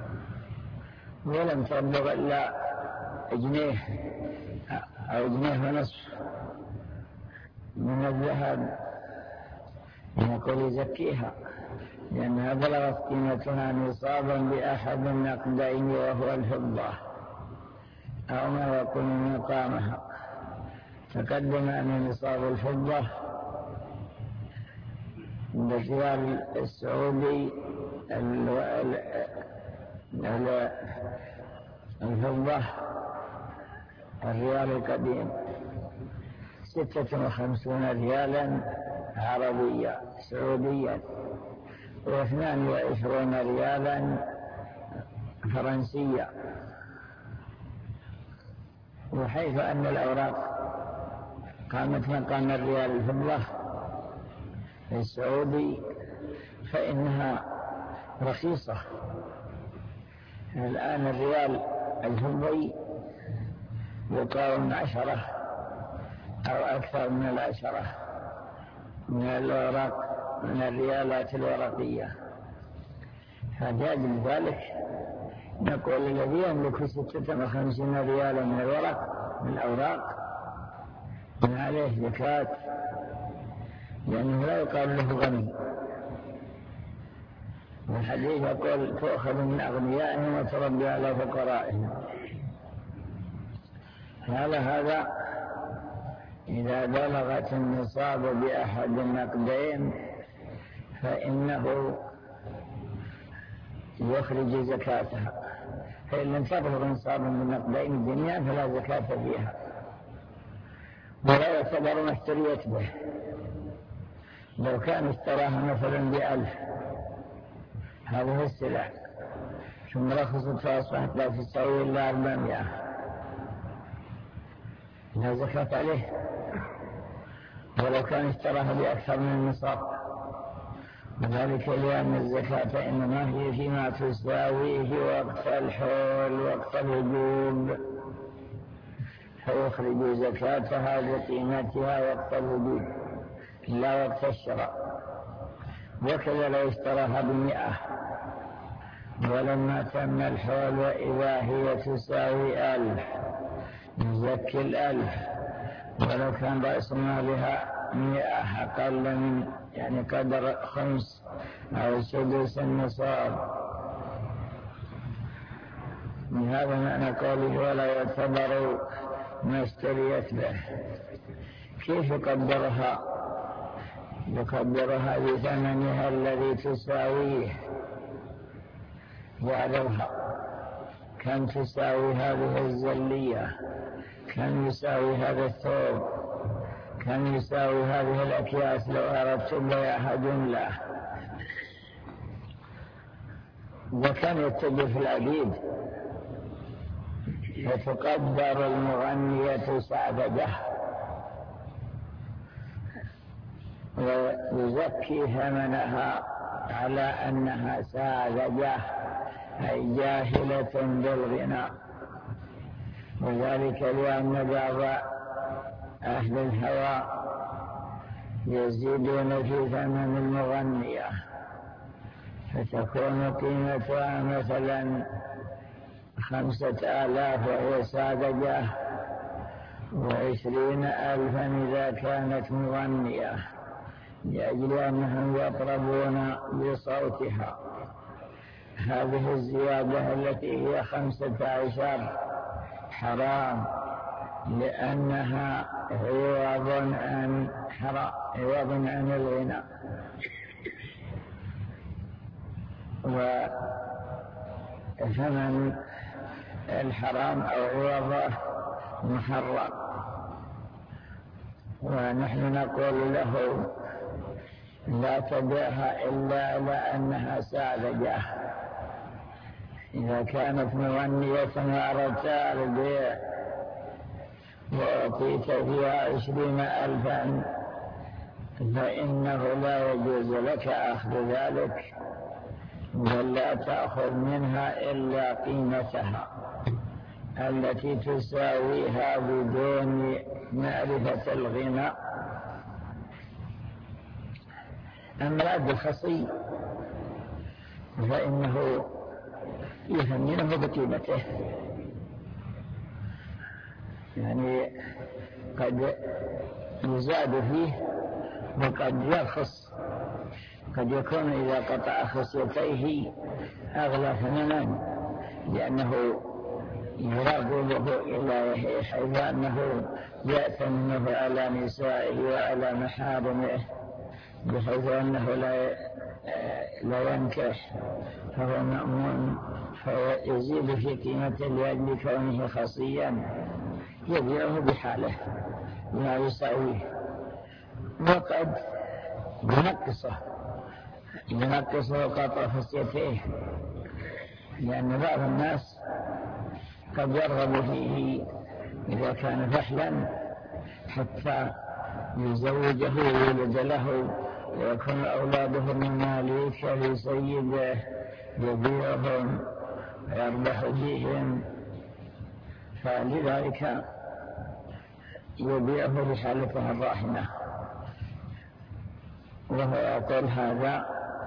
B: ولم تبلغ إلا جنيه أو جنيه ونصف من الذهب يقول يزكيها، لأنها بلغت قيمتها نصابا بأحد النقدين وهو الفضة أو ما يكون مقامها. تقدم أن نصاب الفضة بالريال السعودي الفضة الريال القديم 56 ريالا عربيا سعوديا و22 ريالا فرنسيا. وحيث أن الأوراق قامت مقام الريال الفضة السعودي فإنها رخيصة. الآن الريال الفضي يقارن 10 أو أكثر من 10 من الأوراق من الريالات الورقية. فلأجل ذلك نقول الذي يملك 56 ريالا من الورق من الأوراق من عليه زكاة، لأنه لا يقال له غني. والحديث يقول تؤخذ من أغنيائهم وتربي على فقرائهم. هذا إذا بلغت النصاب بأحد النقدين فإنه يخرج زكاتها، فإن لم تبلغ نصابا من نقدين الدنيا فلا زكاة فيها، ولا يعتبر ما اشتريت به. لو كان اشتراها مثلا ب1000 هذه السلع ثم رخصت فأصبحت لا تساوي إلا 400 لا زكاة عليه. ولو كان اشتراها بأكثر من النصاب، وذلك لأن الزكاة إنما هي فيما تساويه وقت الحول وقت الوجوب، فيخرج زكاتها بقيمتها وقت الوجوب لا وقت الشراء. وكذا لو اشتراها ب100 ولما تم الحول وإذا هي تساوي 1000 يزكي 1000، ولو كان رأس مالها 100 أقل من يعني قدر 5 أو 6 النصاب. من هذا معنى قوله ولا يعتبر ما اشتريت به. كيف يقدرها؟ يقدرها بثمنها الذي تساويه، يعرفها كم تساوي هذه الزلية، كم يساوي هذا الثوب، كم يساوي هذه الأكياس لو أردت بيعها جملة، وكم يتجه في العبيد. فتقدر المغنية سعدجة ويزكي ثمنها على أنها ساذجة أي جاهلة بالغنى. وذلك لأن بعض أهل الهوى يزيدون في ثمن المغنية فتكون قيمتها مثلا 5000 وهي ساذجة، 20,000 إذا كانت مغنية، لأجل أنهم يطربون بصوتها. هذه الزيادة التي هي 15 حرام، لأنها عوض عن الغنى. وثمن الحرام أو عوضه محرم. ونحن نقول له لا تبيعها إلا لأنها ساذجة. إذا كانت مغنية وأردت البيع وأعطيت فيها 20,000 فإنه لا يجوز لك أخذ ذلك، بل لا تأخذ منها إلا قيمتها التي تساويها بدون معرفة الغنى. أما العبد الخصي فإنه يثمنه بقيمته، يعني قد يزاد فيه وقد يرخص، قد يكون إذا قطع خصيتيه أغلى ثمنا لأنه يراقبه إلى حيث أنه يأتمنه على نسائه وعلى محارمه بحيث أنه لا ينكح، فهو مأمون فيزيد في قيمته لأجل كونه خصيا، يبيعه بحاله لا يساويه، وقد ينقصه قطع خصيته، لأن بعض الناس قد يرغب فيه إذا كان فحلا حتى يزوجه ويولد له ويكون أولاده مماليك لسيده يبيعهم ويربح فيهم، فلذلك يبيعه بحالته الراحمة. وهو يقول هذا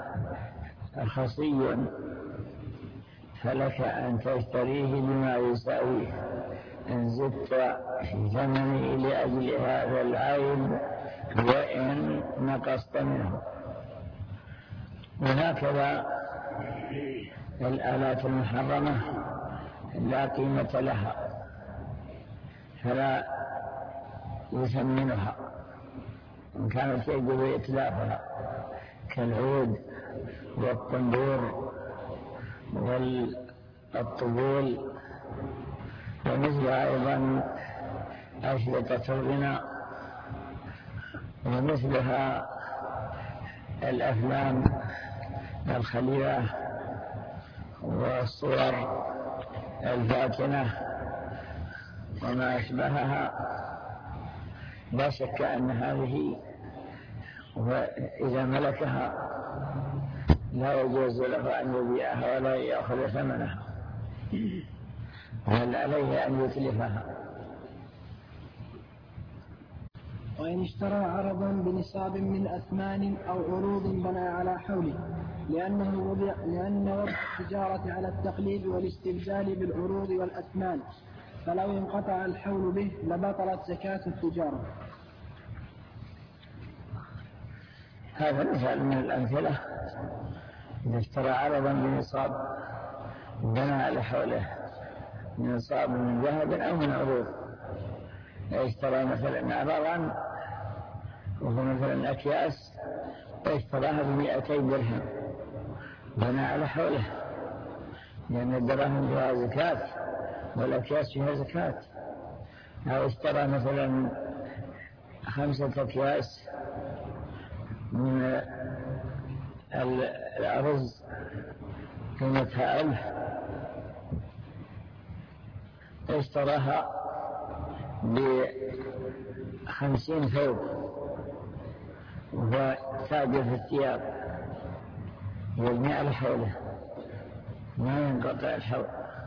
B: خصي فلك أن تشتريه بما يساويه إن زدت في ثمنه لأجل هذا العيب وإن نقصت منه. وهكذا الآلات المحرمة لا قيمة لها فلا يثمنها إن كانت يجب إتلافها كالعود والطنبور والطبول، ومثلها أيضا أشرطة الغناء، ومثلها الأفلام الخليعة والصور الفاتنة وما أشبهها. لا شك أن هذه إذا ملكها لا يجوز له أن يبيعها ولا يأخذ ثمنها، بل عليه أن يتلفها.
C: وإن اشترى عرضا بنصاب من أثمان أو عروض بنى على حوله، لأن وضع التجارة على التقليد والاستبدال بالعروض والأثمان، فلو انقطع الحول به لبطلت زكاة التجارة.
B: هذا مثال من الأمثلة. إذا اشترى عرضا بنصاب بنى على حوله نصاب من ذهب أو من عروض، اشترى مثلا عرضا وهو مثلا أكياس اشتراها ب200 درهم بنى على حوله، لأن الدراهم فيها زكاة والأكياس فيها زكاة. أو اشترى مثلا 5 أكياس من الأرز قيمتها 1000 اشتراها ب50 ثوب وهو تاجر في الثياب يبني على حوله ما ينقطع الحول.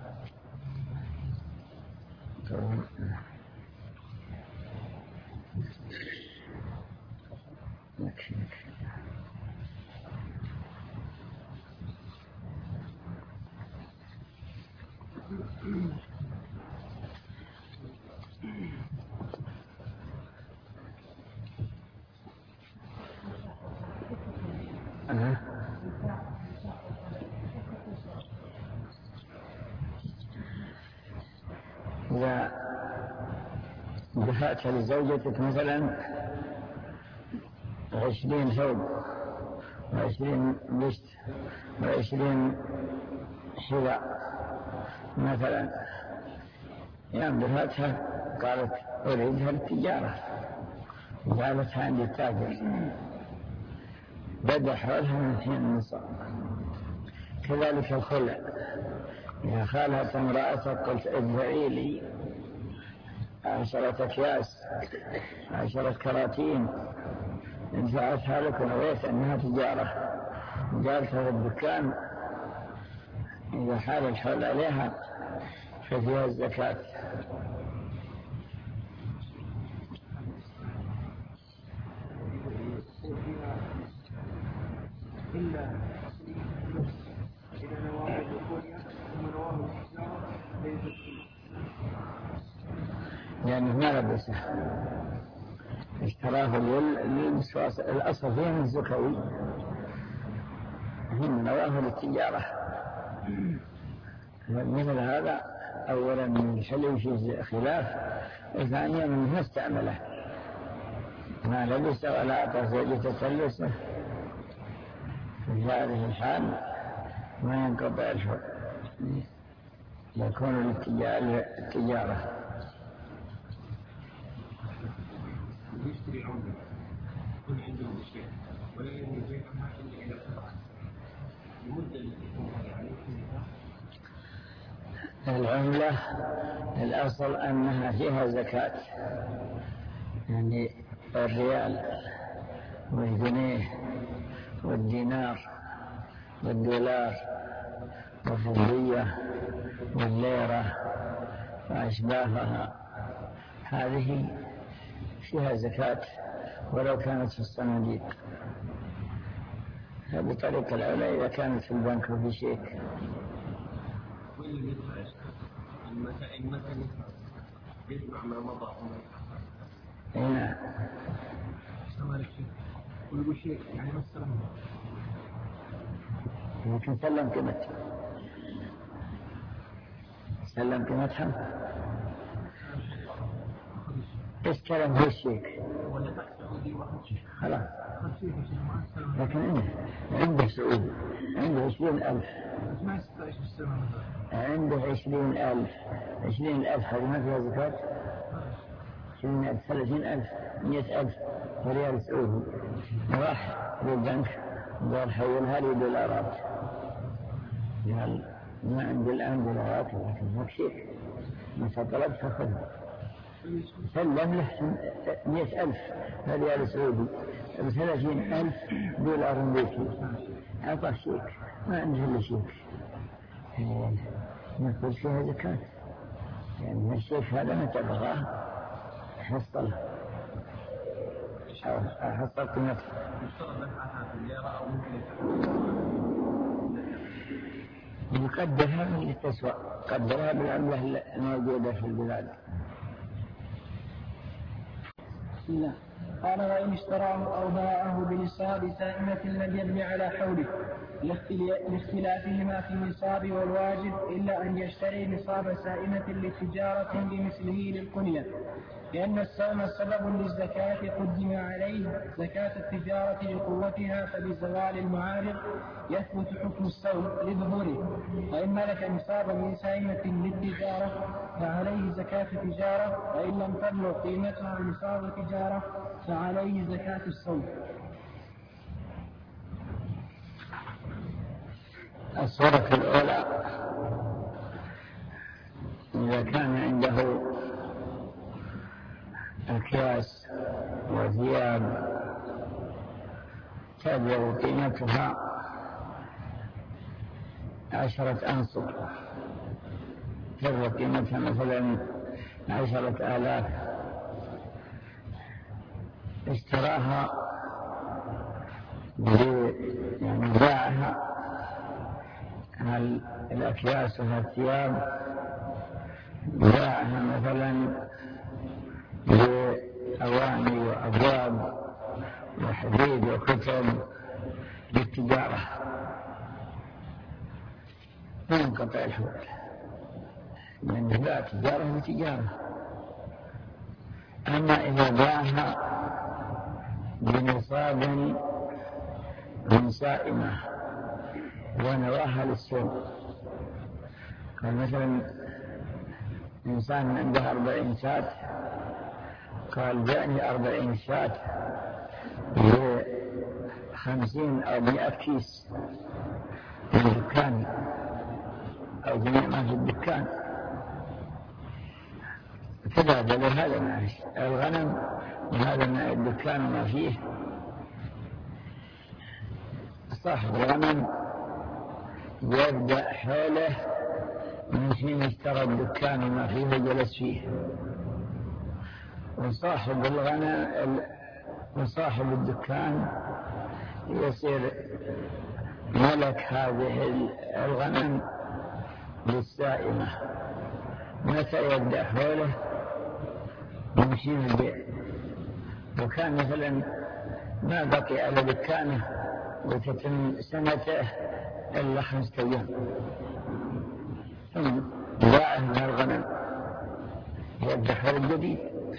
B: إذا دفعت لزوجتك مثلا 20 ثوب و20 بشت و20 حذاء مثلا، يوم دفعتها قالت أريدها للتجارة وقالتها عندي التاجر، بدأ حولها من حين النصاب. كذلك الخلع، إذا خالت امرأتك قلت ادفعي لي 10 أكياس 10 كراتين، ادفعتها لك ونويت أنها تجارة جالتها في الدكان، إذا حال الحول عليها ففيها الزكاة.
C: إلا إذا نوى الدخول ثم
D: ما لبسه، اشتراه للوسواس. الأصل فيه من زكوي، هم نواه للتجارة. مثل هذا أولا من الحلي في خلاف، وثانيا من استعمله ما لبسه ولا أعطى زوجته تلبسه، في هذه الحال ما ينقطع الحكم، يكون للتجارة.
E: يشتري عملة يكون عنده شيء ولا يبيعها إلا إلى قطعة المدة التي تكون عليه.
D: العملة الأصل أنها فيها زكاة، يعني الريال والجنيه والدينار والدولار والفضية والليرة وأشباهها، هذه فيها زكاة ولو كانت في الصناديق. بطريق العملة إذا كانت في البنك وفي شيك.
E: واللي يدفع المتن يجمع ما مضى.
D: هنا
E: ويقول شيء يعني ما استلمه،
D: لكن سلم قيمتها، سلم قيمتها، استلم هو الشيك خلاص. لكن عنده سعودي عنده 20,000، عنده 20,000 هذه ما فيها زكاة. 20,000 30,000 100,000 ريال سعودي، راح للبنك قال حولها لي دولارات، قال ما عندي الآن دولارات لكن ما شيك، ما طلبت فخذها. سلم له 100,000 ريال سعودي، 30,000 دولار أمريكي، أعطى شيك، ما عنده إلا شيك، نقول فيها زكاة، يعني الشيك هذا ما تبغاه حصله حصل قيمته. يقدرها من التسوى، قدرها بالعملة الموجودة في البلاد.
C: بسم الله. قال وإن اشتراه أو باعه بنصاب سائمة لم يبني على حوله لاختلافهما في النصاب والواجب، إلا أن يشتري نصاب سائمة لتجارة بمثله للقنية، لأن السهم سبب للزكاة قدم عليه زكاة التجارة لقوتها، فبزوال المعارض يثبت حكم السهم لظهوره. وإن ملك نصابا من سائمة للتجارة فعليه زكاة تجارة، وإن لم تبلغ قيمتها نصاب تجارة فعليه زكاة السهم.
D: الصورة الأولى إذا كان عنده أكياس وثياب تبلغ قيمتها 10 أنصر، تبلغ قيمتها مثلا 10,000، اشتراها يعني باعها الأكياس والثياب، باعها مثلا بأواني وأبواب وحديد وكتب للتجارة، ما ينقطع الحول، لأن باع تجارة وتجارة. أما إذا باعها بنصاب من سائمة ونواها للسوق، قال مثلا إنسان عنده 40 شاة، قال بعني 40 شاة ب50 أو 100 كيس في الدكان أو جميع ما في الدكان، تبادل هذا مع الغنم وهذا مع الدكان ما فيه. صاحب الغنم يبدأ حوله من حين اشترى الدكان وما فيه وجلس فيه، وصاحب الغنم وصاحب الدكان يصير ملك هذه الغنم للسائمة. متى يبدأ حوله؟ يمشي من البيع. وكان مثلا ما بقي على دكانه وتتم سنته إلا 5 أيام، ثم باعه من الغنم يذبح الجديد.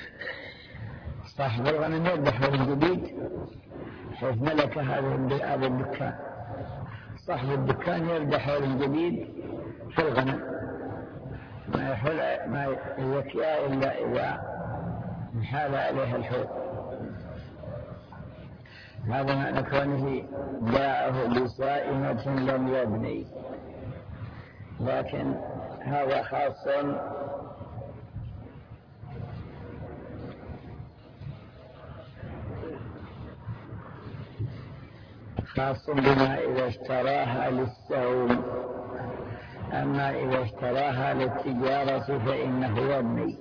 D: صاحب الغنم يذبح الجديد حيث ملك هذا الدكان. صاحب الدكان يذبح الجديد في الغنم، ما يزكيها إلا إذا حال عليها الحول. هذا معنى كونه باعه بسائمة لم يبني. لكن هذا خاص بما إذا اشتراها للسوم. أما إذا اشتراها للتجارة فإنه يبني.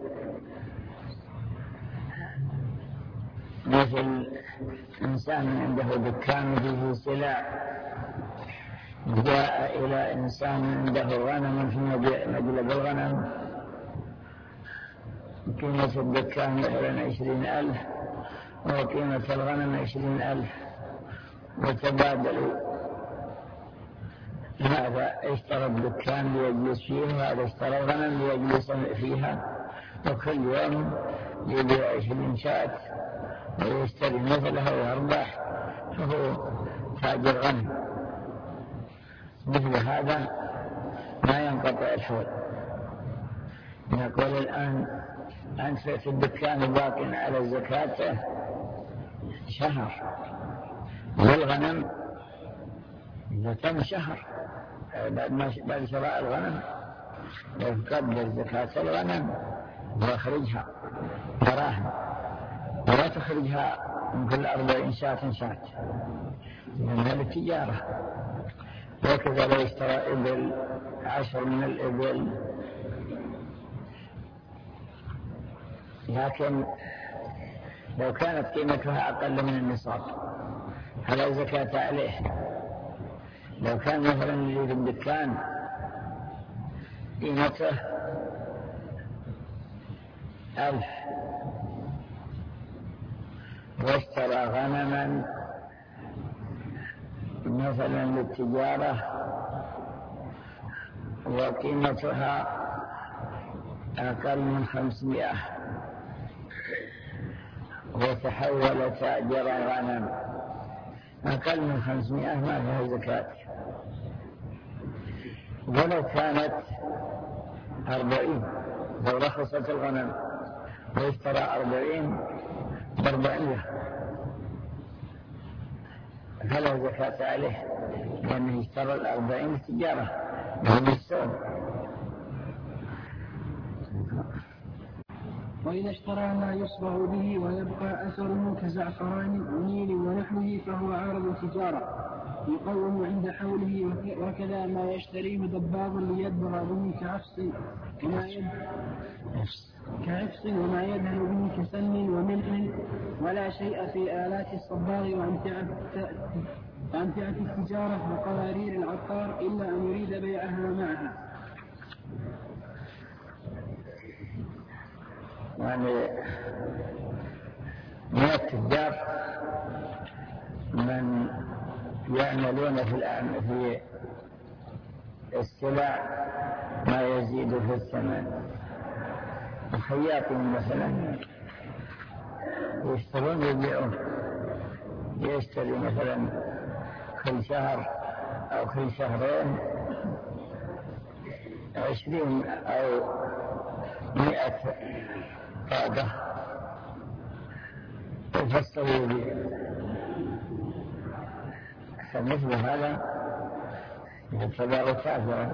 D: مثل إنسان عنده دكان فيه سلع، جاء إلى إنسان عنده غنم في مجلب الغنم، قيمة الدكان مثلا 20,000 وقيمة الغنم 20,000، وتبادلوا. هذا اشترى الدكان ليجلس فيه وهذا اشترى الغنم ليجلس فيها، وكل يوم يبيع 20 شاة ويشتري مثلها ويربح، فهو تاجر غنم. مثل هذا ما ينقطع الحول. نقول الآن أنت في الدكان باق على زكاته شهر، والغنم إذا تم شهر بعد شراء الغنم يقدر زكاة الغنم ويخرجها دراهم، ولا تخرجها من كل 40 شاة لأنها للتجارة. وكذا لو اشترى إبل 10 من الإبل، لكن لو كانت قيمتها أقل من النصاب فلا زكاة عليه. لو كان مثلا اللي في الدكان قيمته 1000 واشترى غنما مثلا للتجارة وقيمتها أقل من 500 وتحول تاجر غنم، أقل من 500 ما فيها زكاة. ولو كانت 40 لو رخصت الغنم واشترى 40 ب400 فلا زكاة عليه، لأنه اشترى 40 تجارة من السوق.
C: وإذا اشترى ما يصبغ به ويبقى أثره كزعفران ونيل ونحوه فهو عارض تجارة يقوم عند حوله. وكذا ما يشتريه دباغ ليدبغ به كعفص وما يدهن به كسن وملح، ولا شيء في آلات الصباغ وأمتعة التجارة وقوارير العطار إلا أن يريد بيعها معها.
D: يعني من التجار من يعملون في السلع ما يزيد في الثمن. الخياطين مثلا يشترون ويبيعون، يشتري مثلا كل شهر أو كل شهرين 20 أو 100 قادة يفصل يبيع. فمثل هذا يعتبر كافرا،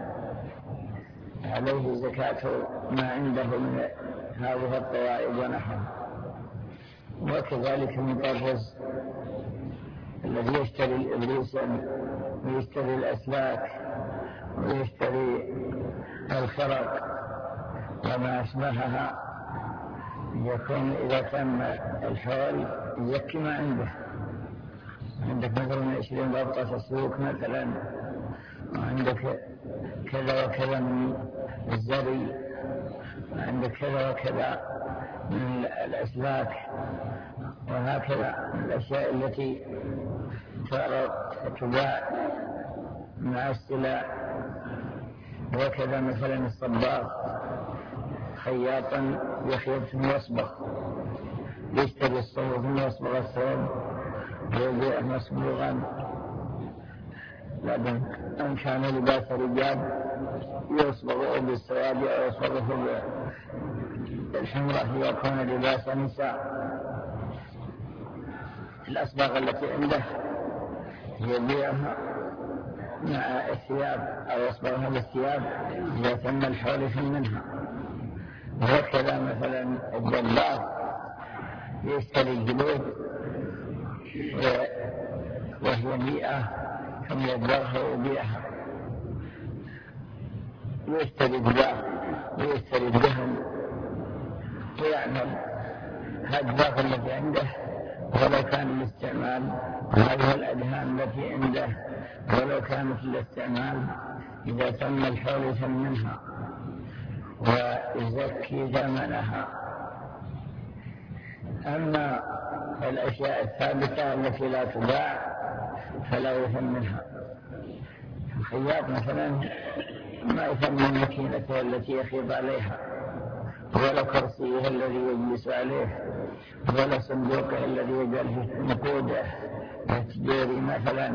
D: عليه زكاة ما عنده من هذه الطوائف ونحوها. وكذلك المطرز الذي يشتري الإبريس ويشتري الأسلاك ويشتري الخرق وما أشبهها، يكون إذا تم الحول يزكي ما عنده. عندك مثلا 20 ضبطة السوق مثلا، وعندك كذا وكذا من الزري، وعندك كذا وكذا من الأسلاك، وهكذا الأشياء التي تباع مع السلع. وكذا مثلا الصباغ، خياطا يخيط ثم يصبغ، يشتري الصوب ثم يصبغ الثوب ويبيع مصبوغا. لكن إن كان لباس رجال يصبغ بالسواد أو يصبغ بالحمرة ليكون لباس نساء. الأصباغ التي عنده يبيعها مع الثياب أو يصبغها بالثياب إذا تم الحول منها. وهكذا مثلا الدباغ يشتري الجلود وهي 100 ثم يدبغها ويبيعها، ويشتري الدباغ ويشتري الدهن ويعمل هالدباغ التي عنده ولو كان الاستعمال، هذه الأدهان التي عنده ولو كانت الاستعمال إذا تم الحول منها، ويزكي ثمنها. أما الأشياء الثابتة التي لا تباع فلا يثمنها. الخياط مثلا ما يثمن ماكينته التي يخيط عليها، ولا كرسيه الذي يجلس عليه، ولا صندوقه الذي يجعل فيه نقوده التجاري مثلا.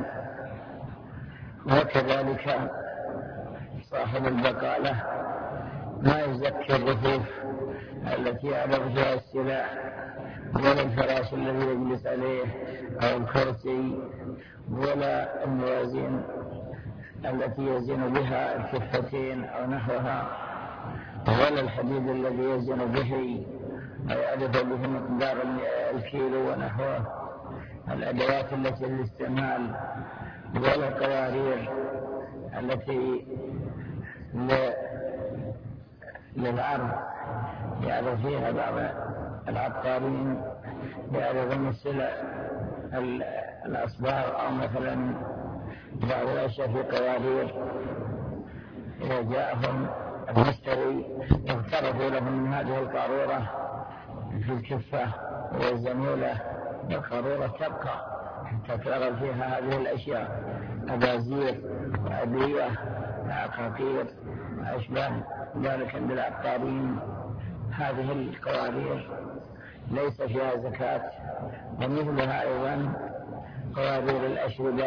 D: وكذلك صاحب البقالة ما يزكي الرفوف التي يعرض فيها السلع، ولا الفراش الذي يجلس عليه أو الكرسي، ولا الموازين التي يزن بها الكفتين أو نحوها، ولا الحديد الذي يزن به ويعرف به مقدار الكيلو ونحوه، الأدوات التي للاستعمال، ولا القوارير التي للعرض يعرف فيها بعض العطارين يعرضون السلع الأصباغ أو مثلا بعض الأشياء في قوارير. إذا جاءهم المشتري اغترفوا لهم من هذه القارورة في الكفة ويزنوا له، القارورة تبقى حتى تعرض فيها هذه الأشياء، أبازير وأدوية وعقاقير وأشباه ذلك عند العطارين. هذه القوارير ليس فيها زكاة. ومثلها أيضا قوارير الأشربة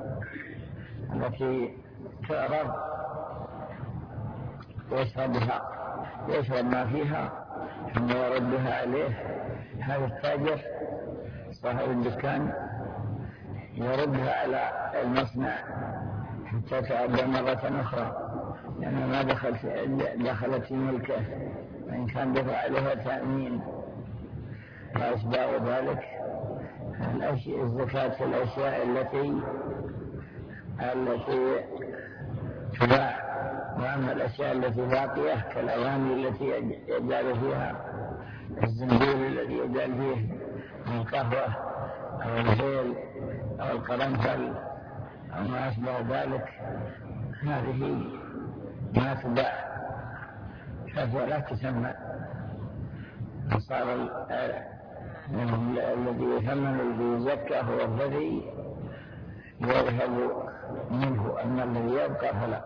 D: التي تعرض يشرب ما فيها ثم يردها عليه. هذا التاجر صاحب الدكان يردها على المصنع حتى تعد مرة أخرى، لأنه ما دخلت في ملكه، وإن كان دفع عليها تأمين وأشباه ذلك. الزكاة في الأشياء التي تباع. وأما الأشياء التي باقية كالأواني التي يجعل فيها الزنبيل الذي يجعل فيه القهوة أو الهيل أو القرنفل أو ما أشبه ذلك، هذه ما تباع فهي لا تسمى. فصار الذي يثمن الذي يزكى هو الذي يذهب منه، أما الذي يبقى فلا.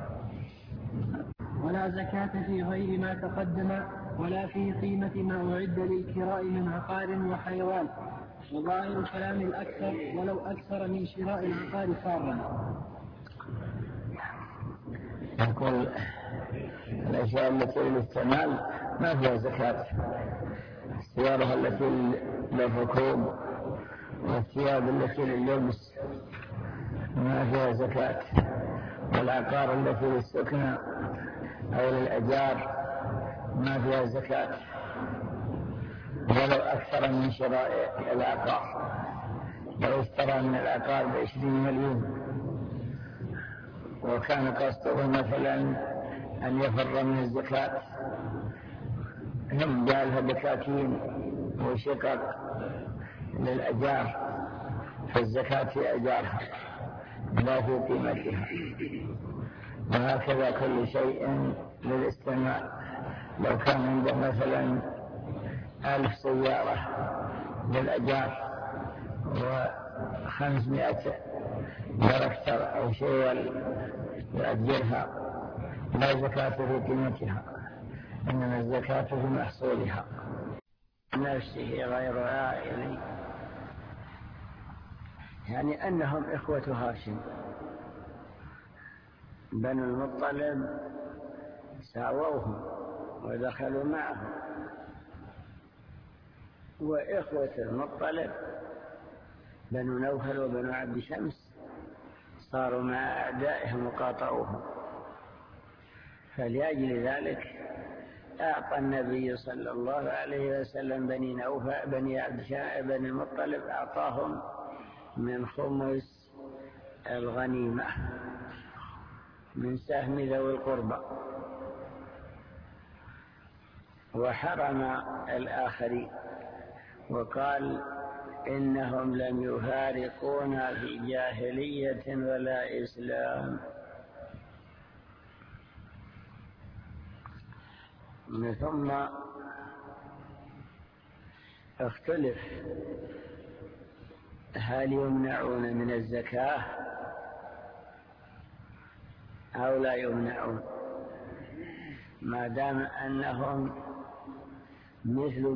C: ولا زكاة في غير ما تقدم ولا في قيمة ما أعد للكراء من عقار وحيوان، وظاهر كلام الأكثر ولو أكثر من شراء العقار فارا.
D: يقول الأشياء التي للاستعمال ما فيها زكاة. السيارة التي للركوب والثياب التي لللبس ما فيها زكاة. والعقار التي للسكنى أو للأجار ما فيها زكاة ولو أكثر من شراء العقار. لو اشترى من العقار ب20 مليون وكان قصده مثلا أن يفر من الزكاة، هم جعلها دكاكين وشقق للأجار، فالزكاة في أجارها لا في قيمتها. وهكذا كل شيء للاستعمال. لو كان عنده مثلا 1000 سيارة للأجار 500 تراكتر أو شيء يؤجرها، لا زكاة في قيمتها، إنما الزكاة في محصولها.
B: نفسه غير عائل، يعني أنهم إخوة هاشم. بنو المطلب ساووهم ودخلوا معهم، وإخوة المطلب بنو نوفل وبنو عبد شمس صاروا مع أعدائهم وقاطعوهم. فلأجل ذلك أعطى النبي صلى الله عليه وسلم بني نوفل بني المطلب أعطاهم من خمس الغنيمة من سهم ذوي القربى، وحرم الآخرين وقال إنهم لم يفارقونا في جاهلية ولا إسلام. ثم اختلف هل يمنعون من الزكاة أو لا يمنعون، ما دام أنهم مثل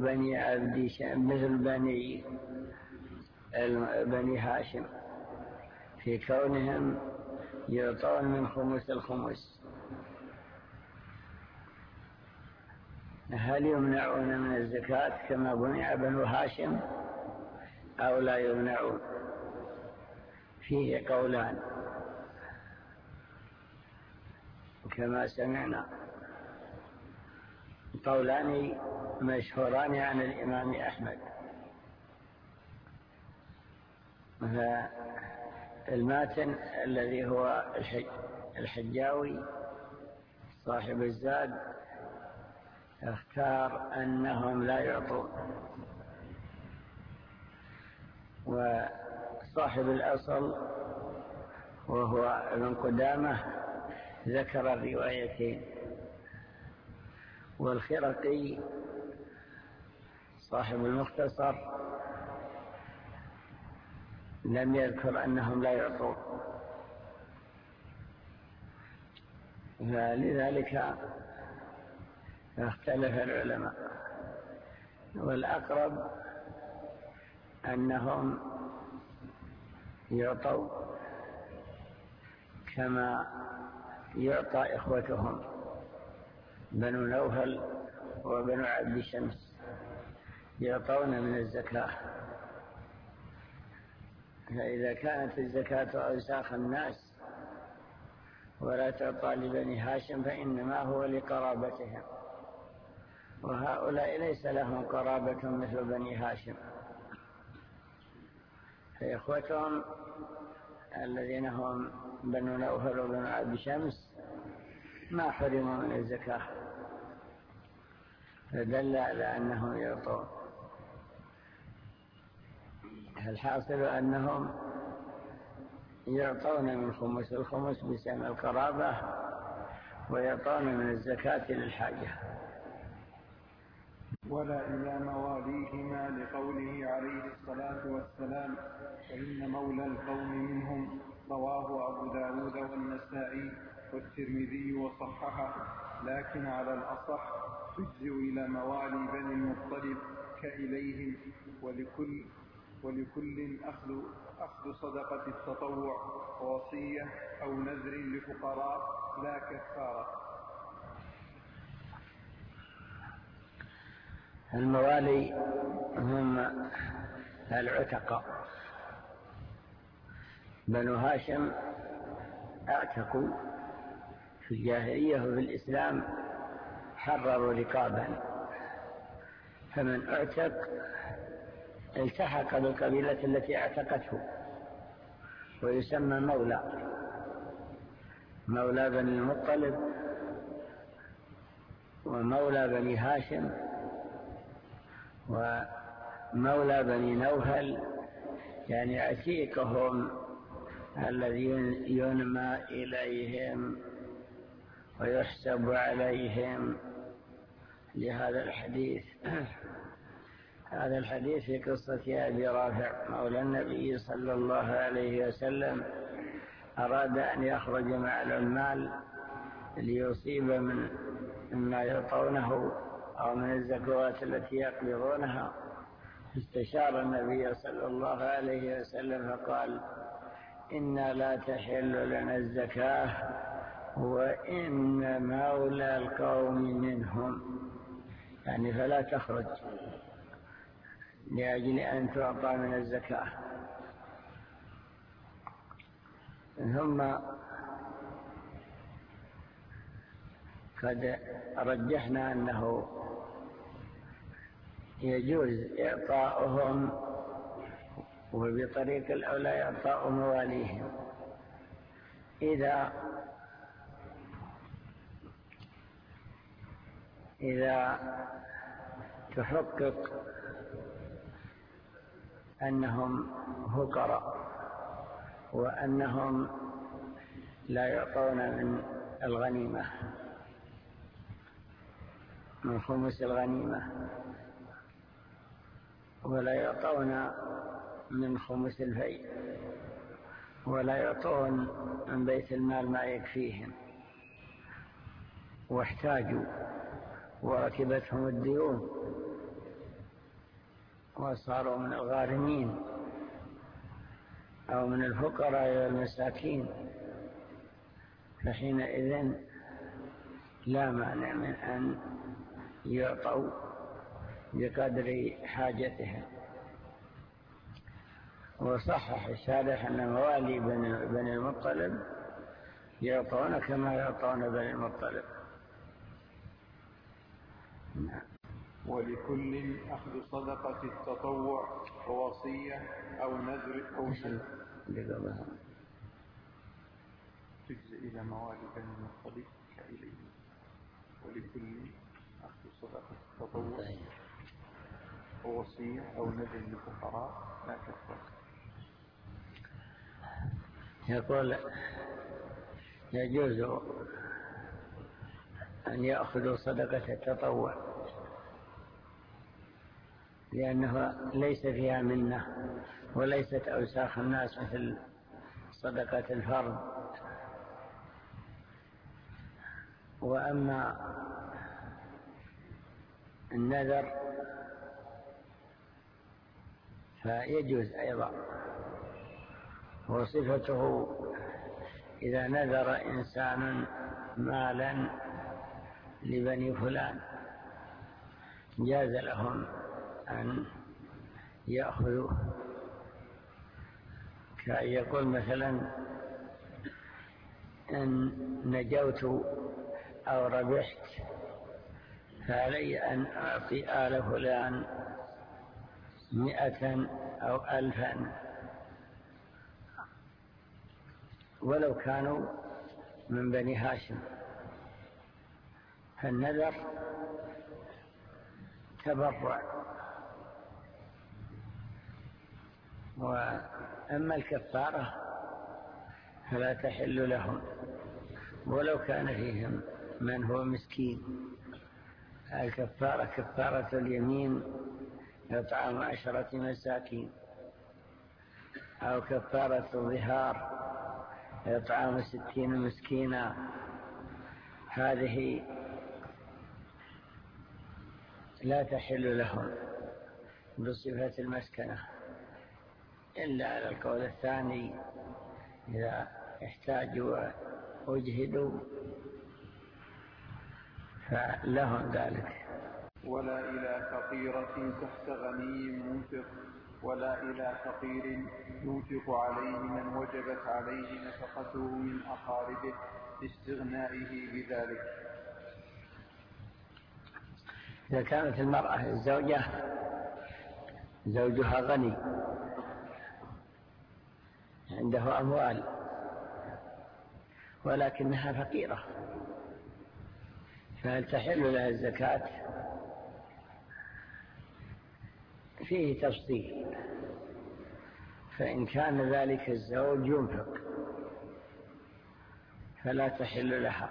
B: بني هاشم في كونهم يعطون من خمس الخمس. هل يمنعون من الزكاة كما منع بنو هاشم أو لا يمنعون؟ فيه قولان كما سمعنا، قولان مشهوران عن الإمام أحمد. فالماتن الذي هو الحجاوي صاحب الزاد اختار أنهم لا يعطون، وصاحب الأصل وهو ابن قدامة ذكر الروايتين، والخرقي صاحب المختصر لم يذكر أنهم لا يعطون. فلذلك اختلف العلماء، والأقرب أنهم يعطوا كما يعطى إخوتهم بنو نوفل وبنو عبد شمس، يعطون من الزكاة. فإذا كانت الزكاة أوساخ الناس ولا تعطى لبني هاشم فإنما هو لقرابتهم، وهؤلاء ليس لهم قرابة مثل بني هاشم، فإخوتهم الذين هم بنو نوفل وبنو عبد شمس ما حرموا من الزكاة، فدل على أنهم يعطون. الحاصل أنهم يعطون من خمس الخمس بسبب القرابة، ويعطون من الزكاة للحاجة.
A: ولا إلى مواليهما لقوله عليه الصلاة والسلام فإن مولى القوم منهم، رواه أبو داود والنسائي والترمذي وصححه، لكن على الأصح تجزئ إلى موالي بني المطلب كإليهم، ولكل أخذ صدقة التطوع وصية أو نذر لفقراء لا كفارة.
B: الموالي هم العتقاء. بنو هاشم اعتقوا في الجاهلية وفي الإسلام، حرروا رقابا، فمن اعتق التحق بالقبيلة التي اعتقته، ويسمى مولى بني المطلب ومولى بني هاشم ومولى بني نوفل، يعني عتيقهم الذي ينمى إليهم ويحسب عليهم لهذا الحديث هذا الحديث في قصة أبي رافع مولى النبي صلى الله عليه وسلم، أراد أن يخرج مع العمال ليصيب مما يعطونه أو من الزكوات التي يقبضونها، استشار النبي صلى الله عليه وسلم فقال: إنا لا تحل لنا الزكاة وإن مولى القوم منهم، يعني فلا تخرج لأجل أن تعطى من الزكاة. ثم قد رجحنا أنه يجوز إعطاؤهم وبطريق الأولى إعطاء مواليهم إذا تحقق أنهم فقراء وأنهم لا يعطون من الغنيمة، من خمس الغنيمة، ولا يعطون من خمس الفيء، ولا يعطون من بيت المال ما يكفيهم، واحتاجوا وركبتهم الديون وصاروا من الغارمين أو من الفقراء والمساكين، فحينئذ لا مانع من أن يعطوا بقدر حاجتهم. وصحح الشارح أن موالي بني المطلب يعطون كما يعطون بني المطلب.
A: ولكل أخذ صدقة التطوع ووصية أو نذر أو تجزئ إلى موالي بني المطلب كإليه. ولكل أخذ صدقة التطوع ووصية أو نذر للفقراء لا كفر.
B: يقول يجوز أن يأخذوا صدقة التطوع لأنه ليس فيها منة وليست أوساخ الناس مثل صدقة الفرض. وأما النذر فيجوز أيضا، وصفته إذا نذر إنسان مالا لبني فلان جاز لهم أن يأخذوه، كأن يقول مثلا: إن نجوت أو ربحت فعلي أن أعطي آل فلان 100 أو 1000 ولو كانوا من بني هاشم. فالنذر تبرع. وأما الكفارة فلا تحل لهم ولو كان فيهم من هو مسكين. الكفارة كفارة اليمين إطعام 10 مساكين، أو كفارة الظهار إطعام 60 مسكينا. هذه لا تحل لهم بصفة المسكنة إلا على القول الثاني إذا احتاجوا واجهدوا فلهم ذلك.
A: ولا إلى فقيرة تحت غني منفق، ولا إلى فقير ينفق عليه من وجبت عليه نفقته من أقاربه لاستغنائه بذلك.
B: إذا كانت المرأة الزوجة زوجها غني عنده أموال ولكنها فقيرة، فهل تحل لها الزكاة؟ فيه تفصيل. فإن كان ذلك الزوج ينفق فلا تحل لها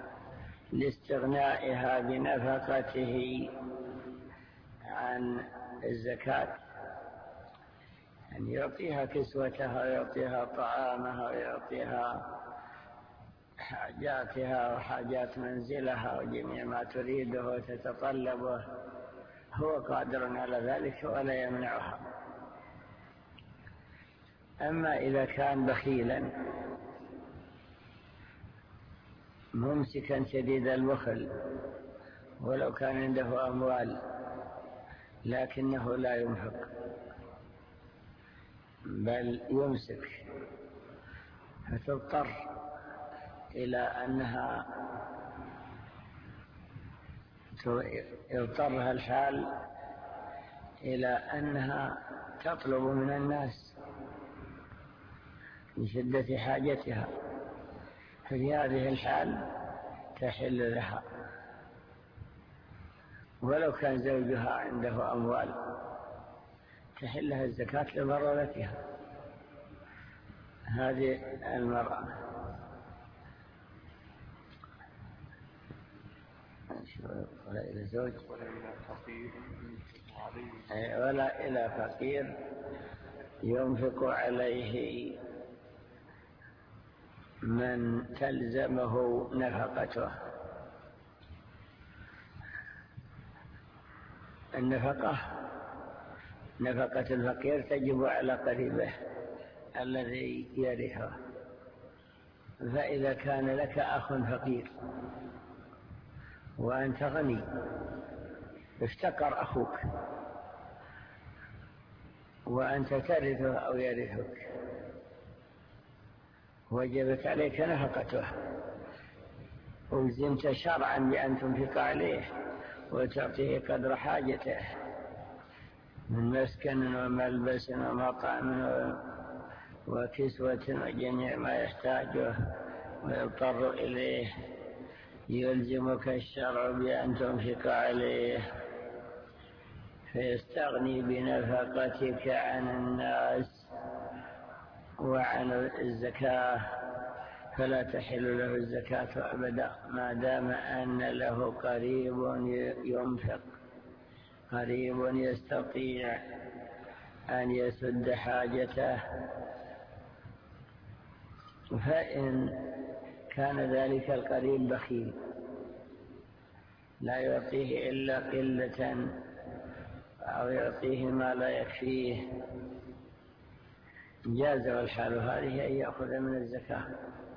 B: لاستغنائها بنفقته عن الزكاة، يعني يعطيها كسوتها ويعطيها طعامها ويعطيها حاجاتها وحاجات منزلها وجميع ما تريده وتتطلبه، هو قادر على ذلك ولا يمنعها. أما إذا كان بخيلا ممسكا شديد البخل ولو كان عنده أموال لكنه لا ينفق بل يمسك، فتضطر إلى أنها يضطرها الحال إلى أنها تطلب من الناس لشدة حاجتها، في هذه الحال تحل لها ولو كان زوجها عنده أموال، تحل لها الزكاة لضرورتها هذه المرأة. ولا إلى زوج ولا إلى فقير ينفق عليه من تلزمه نفقته. نفقة الفقير تجب على قريبه الذي يرثه، فإذا كان لك أخ فقير وأنت غني افتقر أخوك وأنت ترثه أو يرثك، وجبت عليك نفقته، ألزمت شرعا بأن تنفق عليه وتعطيه قدر حاجته من مسكن وملبس ومطعم وكسوة وجميع ما يحتاجه ويضطر إليه، يلزمك الشرع بأن تنفق عليه، فيستغني بنفقتك عن الناس وعن الزكاة، فلا تحل له الزكاة أبدا ما دام أن له قريب ينفق، قريب يستطيع أن يسد حاجته. فإن كان ذلك القريب بخيل لا يعطيه إلا قلة أو يعطيه ما لا يكفيه، جاز والحال هذه أن يأخذ من الزكاة.